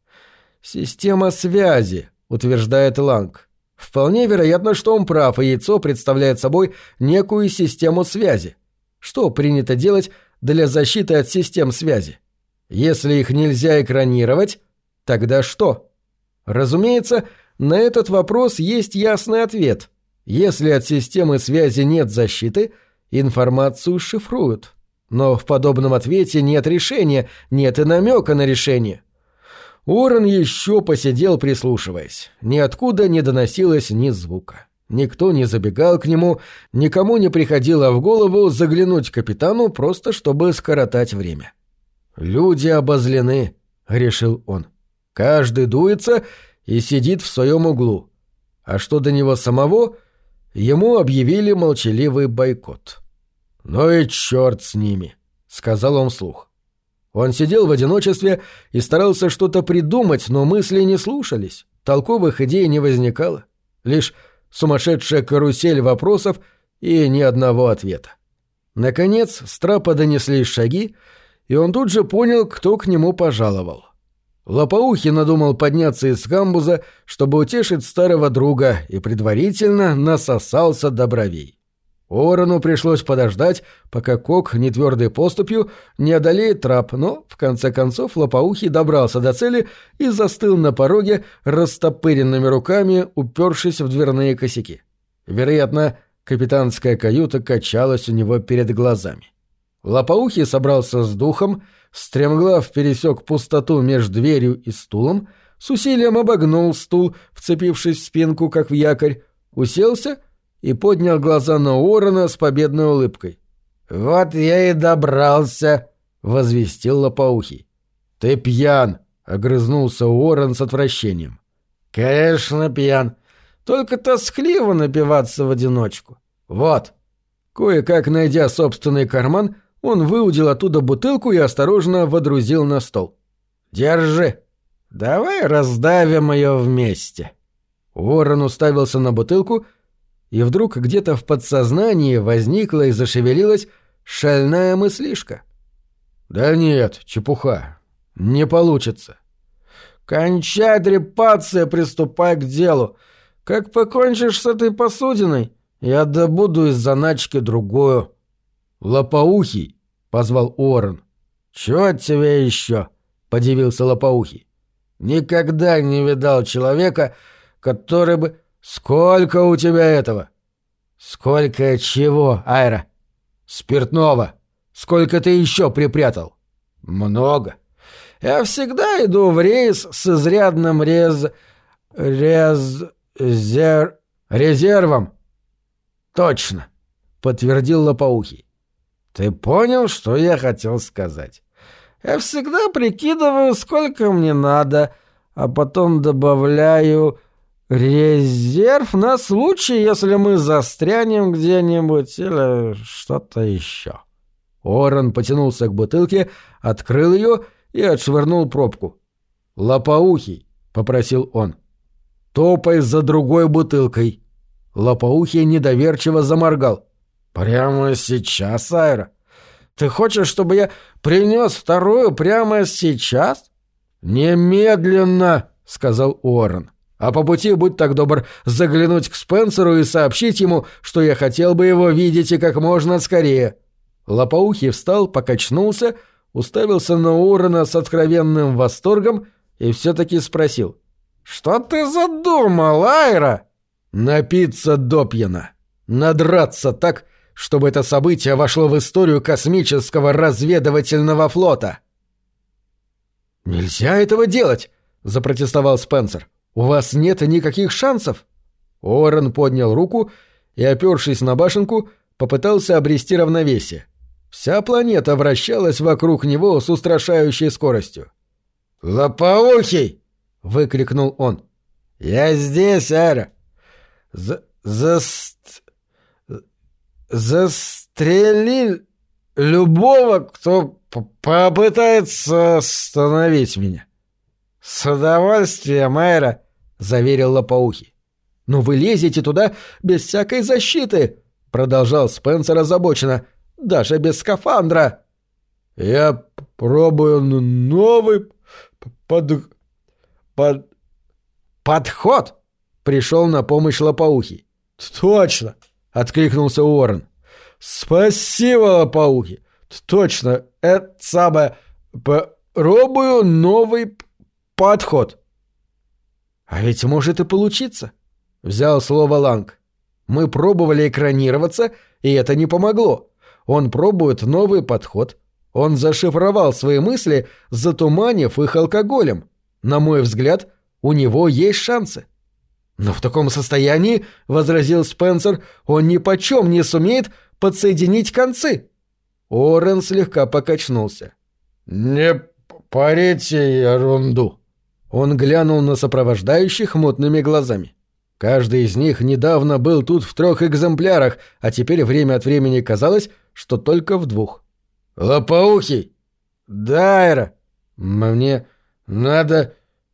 «Система связи», — утверждает Ланг. Вполне вероятно, что он прав, и яйцо представляет собой некую систему связи. Что принято делать для защиты от систем связи? Если их нельзя экранировать, тогда что? Разумеется, на этот вопрос есть ясный ответ. Если от системы связи нет защиты, информацию шифруют. Но в подобном ответе нет решения, нет и намека на решение. Уоррен еще посидел, прислушиваясь. Ниоткуда не доносилось ни звука. Никто не забегал к нему, никому не приходило в голову заглянуть к капитану, просто чтобы скоротать время. «Люди обозлены», — решил он. «Каждый дуется и сидит в своем углу. А что до него самого, ему объявили молчаливый бойкот». «Ну и черт с ними», — сказал он вслух. Он сидел в одиночестве и старался что-то придумать, но мысли не слушались, толковых идей не возникало. Лишь сумасшедшая карусель вопросов и ни одного ответа. Наконец с трапа донеслись шаги, и он тут же понял, кто к нему пожаловал. Лопоухий надумал подняться из камбуза, чтобы утешить старого друга, и предварительно насосался до бровей. Уоррену пришлось подождать, пока Кок нетвердой поступью не одолеет трап, но, в конце концов, Лопоухий добрался до цели и застыл на пороге, растопыренными руками, упершись в дверные косяки. Вероятно, капитанская каюта качалась у него перед глазами. Лопоухий собрался с духом, стремглав пересек пустоту между дверью и стулом, с усилием обогнул стул, вцепившись в спинку, как в якорь, уселся и поднял глаза на Уоррена с победной улыбкой. «Вот я и добрался», — возвестил Лопоухий. «Ты пьян», — огрызнулся Уоррен с отвращением. «Конечно пьян. Только тоскливо напиваться в одиночку. Вот». Кое-как найдя собственный карман, он выудил оттуда бутылку и осторожно водрузил на стол. «Держи. Давай раздавим ее вместе». Уоррен уставился на бутылку, и вдруг где-то в подсознании возникла и зашевелилась шальная мыслишка. «Да нет, чепуха. Не получится». «Кончай трепаться и приступай к делу. Как покончишь с этой посудиной, я добуду из заначки другую». «Лопоухий», — позвал Уоррен. «Чего от тебя еще?» — подивился Лопоухий. «Никогда не видал человека, который бы...» «Сколько у тебя этого?» «Сколько чего, Айра?» «Спиртного. Сколько ты еще припрятал?» «Много. Я всегда иду в рейс с изрядным резервом». «Точно», — подтвердил Лопоухий. «Ты понял, что я хотел сказать? Я всегда прикидываю, сколько мне надо, а потом добавляю... резерв на случай, если мы застрянем где-нибудь или что-то еще». Уоррен потянулся к бутылке, открыл ее и отшвырнул пробку. «Лопоухий», — попросил он, — «топай за другой бутылкой». Лопоухий недоверчиво заморгал. «Прямо сейчас, Айра? Ты хочешь, чтобы я принес вторую прямо сейчас?» «Немедленно», — сказал Уоррен. «А по пути, будь так добр, заглянуть к Спенсеру и сообщить ему, что я хотел бы его видеть и как можно скорее». Лопоухий встал, покачнулся, уставился на Уоррена с откровенным восторгом и все-таки спросил. «Что ты задумал, Айра?» «Напиться допьяна. Надраться так, чтобы это событие вошло в историю космического разведывательного флота». «Нельзя этого делать», — запротестовал Спенсер. «У вас нет никаких шансов». Уоррен поднял руку и, опершись на башенку, попытался обрести равновесие. Вся планета вращалась вокруг него с устрашающей скоростью. «Лопоухий!» — выкрикнул он. «Я здесь, Ара! Застрели любого, кто попытается остановить меня». «С удовольствием, Эра», — заверил Лопоухий. «Но вы лезете туда без всякой защиты», — продолжал Спенсер озабоченно, — «даже без скафандра». «Я пробую новый подход», — пришел на помощь Лопоухий. «Точно», — откликнулся Уоррен. «Спасибо, Лопоухий. Точно, это самое... Пробую новый подход». «А ведь может и получиться», — взял слово Ланг. «Мы пробовали экранироваться, и это не помогло. Он пробует новый подход. Он зашифровал свои мысли, затуманив их алкоголем. На мой взгляд, у него есть шансы». «Но в таком состоянии, — возразил Спенсер, — он ни почем не сумеет подсоединить концы». Уоррен слегка покачнулся. «Не парите ерунду». Он глянул на сопровождающих мутными глазами. Каждый из них недавно был тут в 3 экземплярах, а теперь время от времени казалось, что только в 2. «Лопоухий!» «Да, Эра!» «Мне надо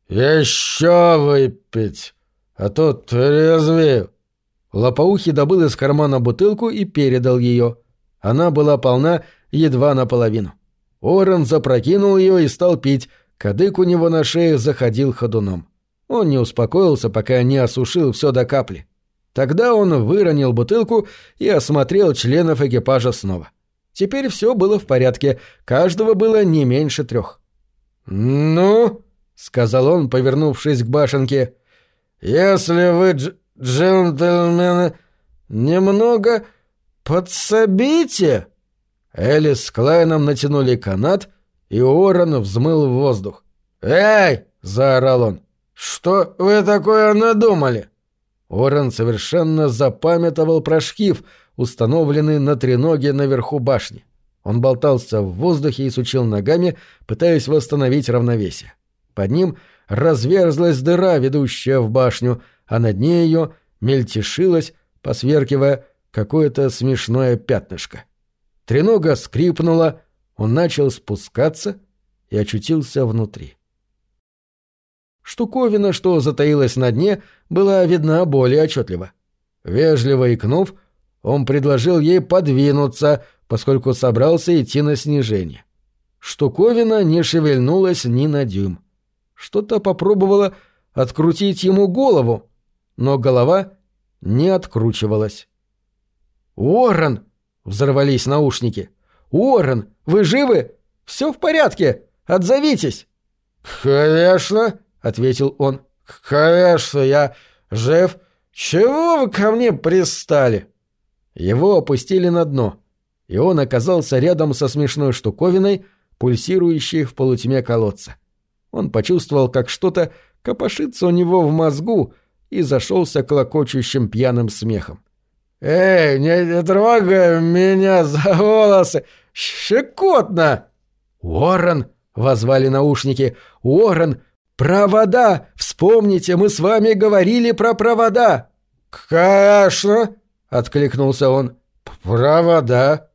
еще выпить, а то трезвею». Лопоухий добыл из кармана бутылку и передал ее. Она была полна едва наполовину. Уоррен запрокинул ее и стал пить, кадык у него на шее заходил ходуном. Он не успокоился, пока не осушил все до капли. Тогда он выронил бутылку и осмотрел членов экипажа снова. Теперь все было в порядке, каждого было не меньше 3. «Ну?» — сказал он, повернувшись к башенке. «Если вы, джентльмены, немного подсобите...» Элис с Клайном натянули канат, и Уоррен взмыл в воздух. «Эй!» — заорал он. «Что вы такое надумали?» Уоррен совершенно запамятовал про шкив, установленный на треноге наверху башни. Он болтался в воздухе и сучил ногами, пытаясь восстановить равновесие. Под ним разверзлась дыра, ведущая в башню, а на дне ее мельтешилось, посверкивая, какое-то смешное пятнышко. Тренога скрипнула, он начал спускаться и очутился внутри. Штуковина, что затаилась на дне, была видна более отчетливо. Вежливо икнув, он предложил ей подвинуться, поскольку собрался идти на снижение. Штуковина не шевельнулась ни на дюйм. Что-то попробовало открутить ему голову, но голова не откручивалась. «Уоррен!» — взорвались наушники. «Уоррен, вы живы? Все в порядке! Отзовитесь!» «Конечно!» — ответил он. «Конечно, я жив. Чего вы ко мне пристали?» Его опустили на дно, и он оказался рядом со смешной штуковиной, пульсирующей в полутьме колодца. Он почувствовал, как что-то копошится у него в мозгу, и зашелся клокочущим пьяным смехом. «Эй, не трогай меня за волосы! Щекотно!» «Уоррен!» — воззвали наушники. «Уоррен! Провода! Вспомните, мы с вами говорили про провода!» «Конечно!» — откликнулся он. «Провода!»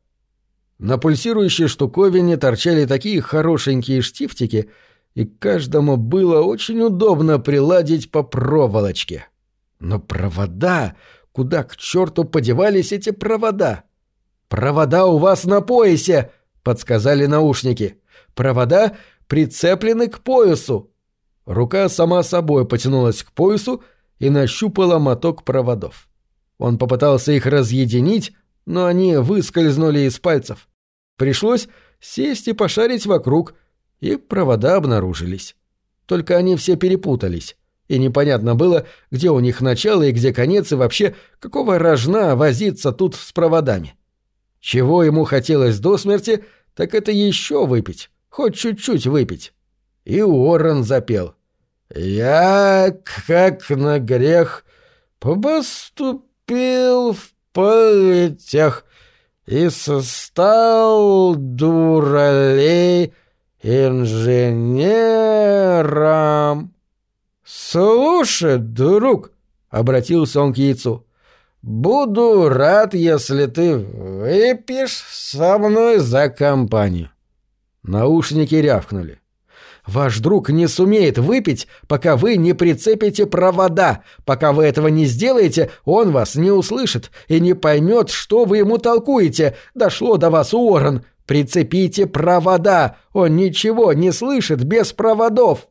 На пульсирующей штуковине торчали такие хорошенькие штифтики, и каждому было очень удобно приладить по проволочке. Но провода... Куда к черту подевались эти провода? «Провода у вас на поясе!» — подсказали наушники. «Провода прицеплены к поясу!» Рука сама собой потянулась к поясу и нащупала моток проводов. Он попытался их разъединить, но они выскользнули из пальцев. Пришлось сесть и пошарить вокруг, и провода обнаружились. Только они все перепутались, и непонятно было, где у них начало и где конец, и вообще какого рожна возиться тут с проводами. Чего ему хотелось до смерти, так это еще выпить, хоть чуть-чуть выпить. И Уоррен запел. «Я, как на грех, поступил в политех, и стал дуралей инженером. «Слушай, друг», — обратился он к яйцу, — «буду рад, если ты выпьешь со мной за компанию». Наушники рявкнули. «Ваш друг не сумеет выпить, пока вы не прицепите провода. Пока вы этого не сделаете, он вас не услышит и не поймет, что вы ему толкуете. Дошло до вас, Уоррен. Прицепите провода. Он ничего не слышит без проводов».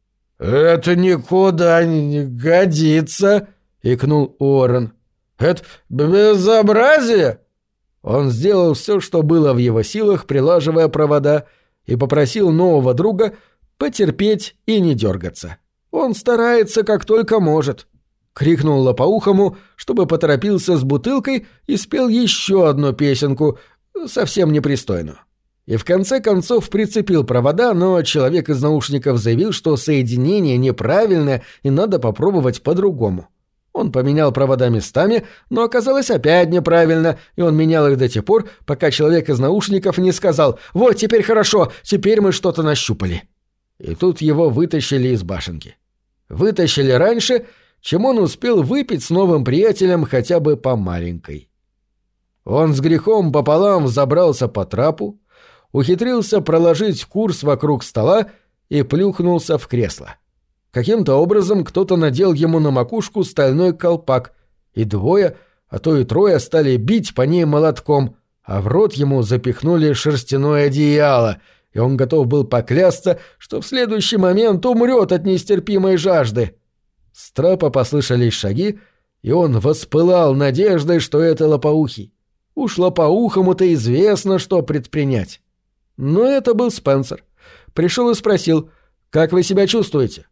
«Это никуда не годится», — икнул Уоррен. «Это безобразие». Он сделал все, что было в его силах, прилаживая провода, и попросил нового друга потерпеть и не дергаться. Он старается как только может. Крикнул лопоухому, чтобы поторопился с бутылкой, и спел еще одну песенку, совсем непристойную. И в конце концов прицепил провода, но человек из наушников заявил, что соединение неправильное и надо попробовать по-другому. Он поменял провода местами, но оказалось опять неправильно, и он менял их до тех пор, пока человек из наушников не сказал: «Вот, теперь хорошо, теперь мы что-то нащупали». И тут его вытащили из башенки. Вытащили раньше, чем он успел выпить с новым приятелем хотя бы по маленькой. Он с грехом пополам взобрался по трапу, ухитрился проложить курс вокруг стола и плюхнулся в кресло. Каким-то образом кто-то надел ему на макушку стальной колпак, и двое, а то и трое стали бить по ней молотком, а в рот ему запихнули шерстяное одеяло, и он готов был поклясться, что в следующий момент умрет от нестерпимой жажды. С трапа послышались шаги, и он воспылал надеждой, что это лопоухий. Уж лопоухому-то известно, что предпринять. Но это был Спенсер. Пришел и спросил: «Как вы себя чувствуете?»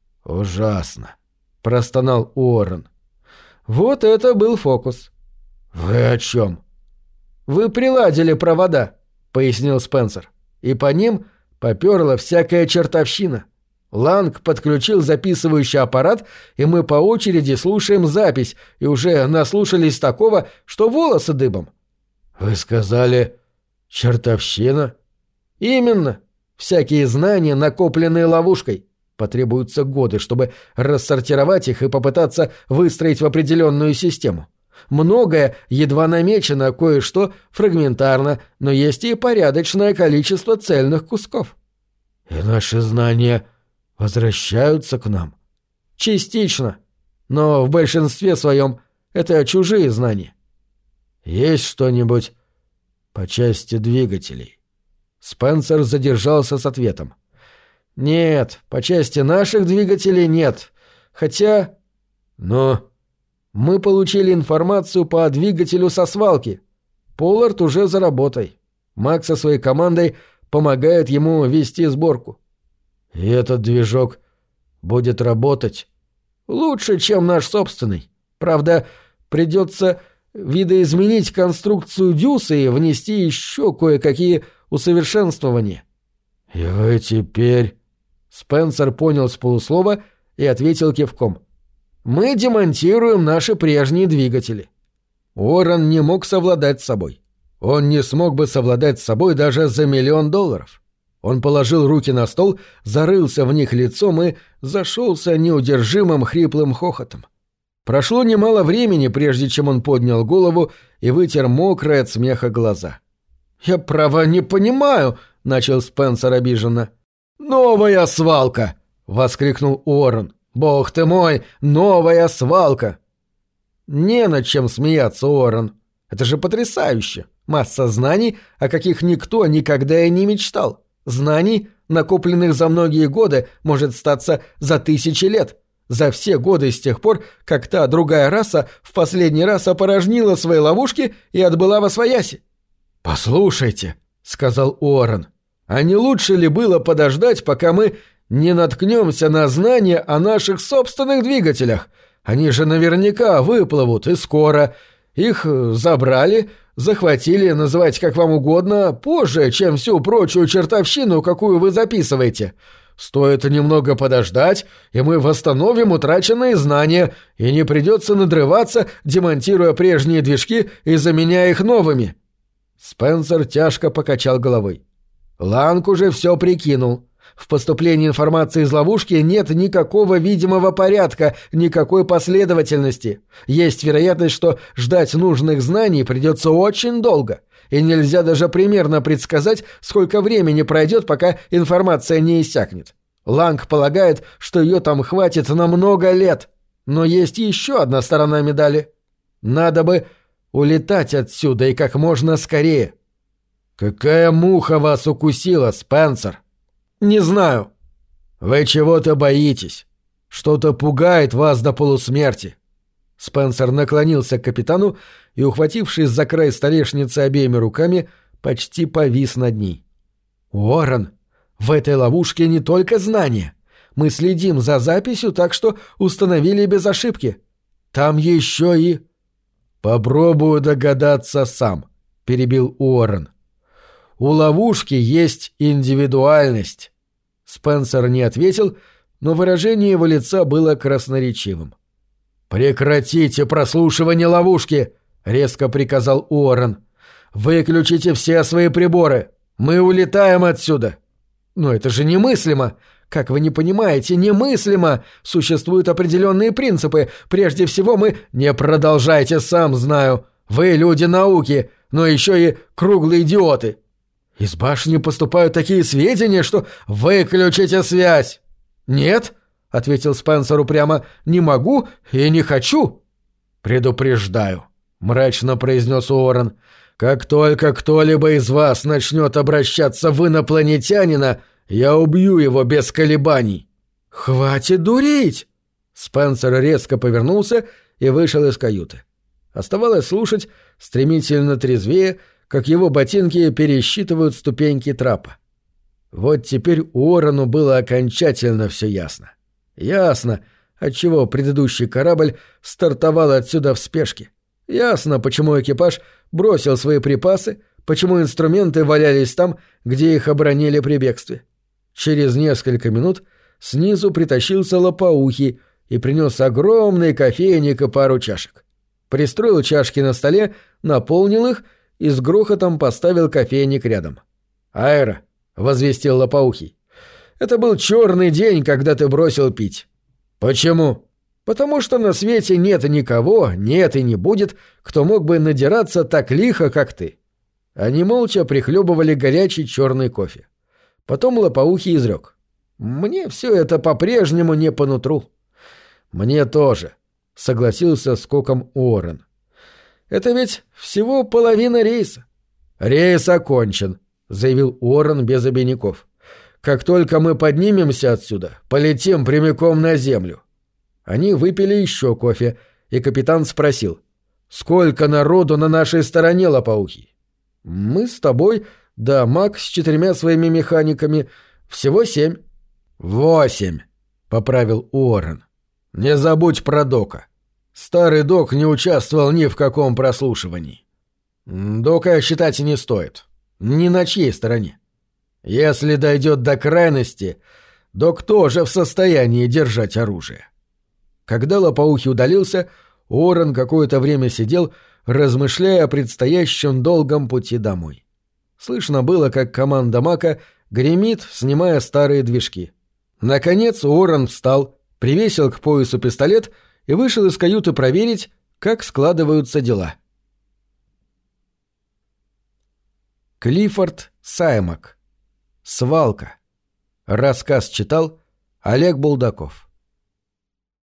«Ужасно», — простонал Уоррен. Вот это был фокус. «Вы о чем?» «Вы приладили провода», — пояснил Спенсер, «и по ним поперла всякая чертовщина. Ланг подключил записывающий аппарат, и мы по очереди слушаем запись, и уже наслушались такого, что волосы дыбом». «Вы сказали, чертовщина?» «Именно. Всякие знания, накопленные ловушкой. Потребуются годы, чтобы рассортировать их и попытаться выстроить в определенную систему. Многое едва намечено, кое-что фрагментарно, но есть и порядочное количество цельных кусков». «И наши знания возвращаются к нам?» «Частично. Но в большинстве своем это чужие знания». «Есть что-нибудь по части двигателей?» Спенсер задержался с ответом. «Нет, по части наших двигателей нет. Хотя...» «Но...» «Мы получили информацию по двигателю со свалки. Поллард уже за работой. Мак со своей командой помогает ему вести сборку». «И этот движок будет работать?» «Лучше, чем наш собственный. Правда, придется видоизменить конструкцию дюса и внести еще кое-какие усовершенствования». «И вы теперь...» Спенсер понял с полуслова и ответил кивком. «Мы демонтируем наши прежние двигатели». Уоррен не мог совладать с собой. Он не смог бы совладать с собой даже за $1 миллион. Он положил руки на стол, зарылся в них лицом и зашелся неудержимым хриплым хохотом. Прошло немало времени, прежде чем он поднял голову и вытер мокрые от смеха глаза. «Я, право, не понимаю», — начал Спенсер обиженно. «Новая свалка!» — воскликнул Уоррен. «Бог ты мой, новая свалка!» «Не над чем смеяться, Уоррен. Это же потрясающе! Масса знаний, о каких никто никогда и не мечтал. Знаний, накопленных за многие годы, может статься за 1000 лет. За все годы с тех пор, как та другая раса в последний раз опорожнила свои ловушки и отбыла восвояси». «Послушайте», — сказал Уоррен, — «а не лучше ли было подождать, пока мы не наткнемся на знания о наших собственных двигателях? Они же наверняка выплывут, и скоро. Их забрали, захватили, называйте как вам угодно, позже, чем всю прочую чертовщину, какую вы записываете. Стоит немного подождать, и мы восстановим утраченные знания, и не придется надрываться, демонтируя прежние движки и заменяя их новыми». Спенсер тяжко покачал головой. Ланг уже все прикинул. В поступлении информации из ловушки нет никакого видимого порядка, никакой последовательности. Есть вероятность, что ждать нужных знаний придется очень долго, и нельзя даже примерно предсказать, сколько времени пройдет, пока информация не иссякнет. Ланг полагает, что ее там хватит на много лет. Но есть еще одна сторона медали. Надо бы улетать отсюда и как можно скорее. «Какая муха вас укусила, Спенсер?» «Не знаю». «Вы чего-то боитесь. Что-то пугает вас до полусмерти». Спенсер наклонился к капитану и, ухватившись за край столешницы обеими руками, почти повис над ней. «Уоррен, в этой ловушке не только знания. Мы следим за записью, так что установили без ошибки. Там еще и...» «Попробую догадаться сам», — перебил Уоррен. «У ловушки есть индивидуальность». Спенсер не ответил, но выражение его лица было красноречивым. «Прекратите прослушивание ловушки!» — резко приказал Уоррен. «Выключите все свои приборы! Мы улетаем отсюда!» «Но это же немыслимо! Как вы не понимаете, немыслимо! Существуют определенные принципы. Прежде всего мы... Не продолжайте, сам знаю. Вы люди науки, но еще и круглые идиоты. Из башни поступают такие сведения, что... Выключите связь!» «Нет!» — ответил Спенсер упрямо. «Не могу и не хочу!» «Предупреждаю», — мрачно произнес Уоррен. «Как только кто-либо из вас начнет обращаться в инопланетянина, я убью его без колебаний». «Хватит дурить!» Спенсер резко повернулся и вышел из каюты. Оставалось слушать, стремительно трезвее, как его ботинки пересчитывают ступеньки трапа. Вот теперь Уоррену было окончательно все ясно. Ясно, отчего предыдущий корабль стартовал отсюда в спешке. Ясно, почему экипаж бросил свои припасы, почему инструменты валялись там, где их обронили при бегстве. Через несколько минут снизу притащился лопоухий и принес огромный кофейник и пару чашек. Пристроил чашки на столе, наполнил их и с грохотом поставил кофейник рядом. «Аэро», — возвестил лопоухий. «Это был черный день, когда ты бросил пить». «Почему?» «Потому что на свете нет никого, нет и не будет, кто мог бы надираться так лихо, как ты». Они молча прихлебывали горячий черный кофе. Потом лопоухий изрек. «Мне все это по-прежнему не по нутру». «Мне тоже», — согласился с Коком Уоррен. «Это ведь всего половина рейса». «Рейс окончен», — заявил Уоррен без обиняков. «Как только мы поднимемся отсюда, полетим прямиком на землю». Они выпили еще кофе, и капитан спросил. «Сколько народу на нашей стороне, лопоухий?» «Мы с тобой, да Мак с 4 своими механиками. Всего 7». «8», — поправил Уоррен. «Не забудь про Дока. Старый Док не участвовал ни в каком прослушивании. Дока считать не стоит. Ни на чьей стороне. Если дойдет до крайности, Док тоже в состоянии держать оружие». Когда лопоухий удалился, Уоррен какое-то время сидел, размышляя о предстоящем долгом пути домой. Слышно было, как команда Мака гремит, снимая старые движки. Наконец Уоррен встал, привесил к поясу пистолет и вышел из каюты проверить, как складываются дела. Клиффорд Саймак. Свалка. Рассказ читал Олег Булдаков.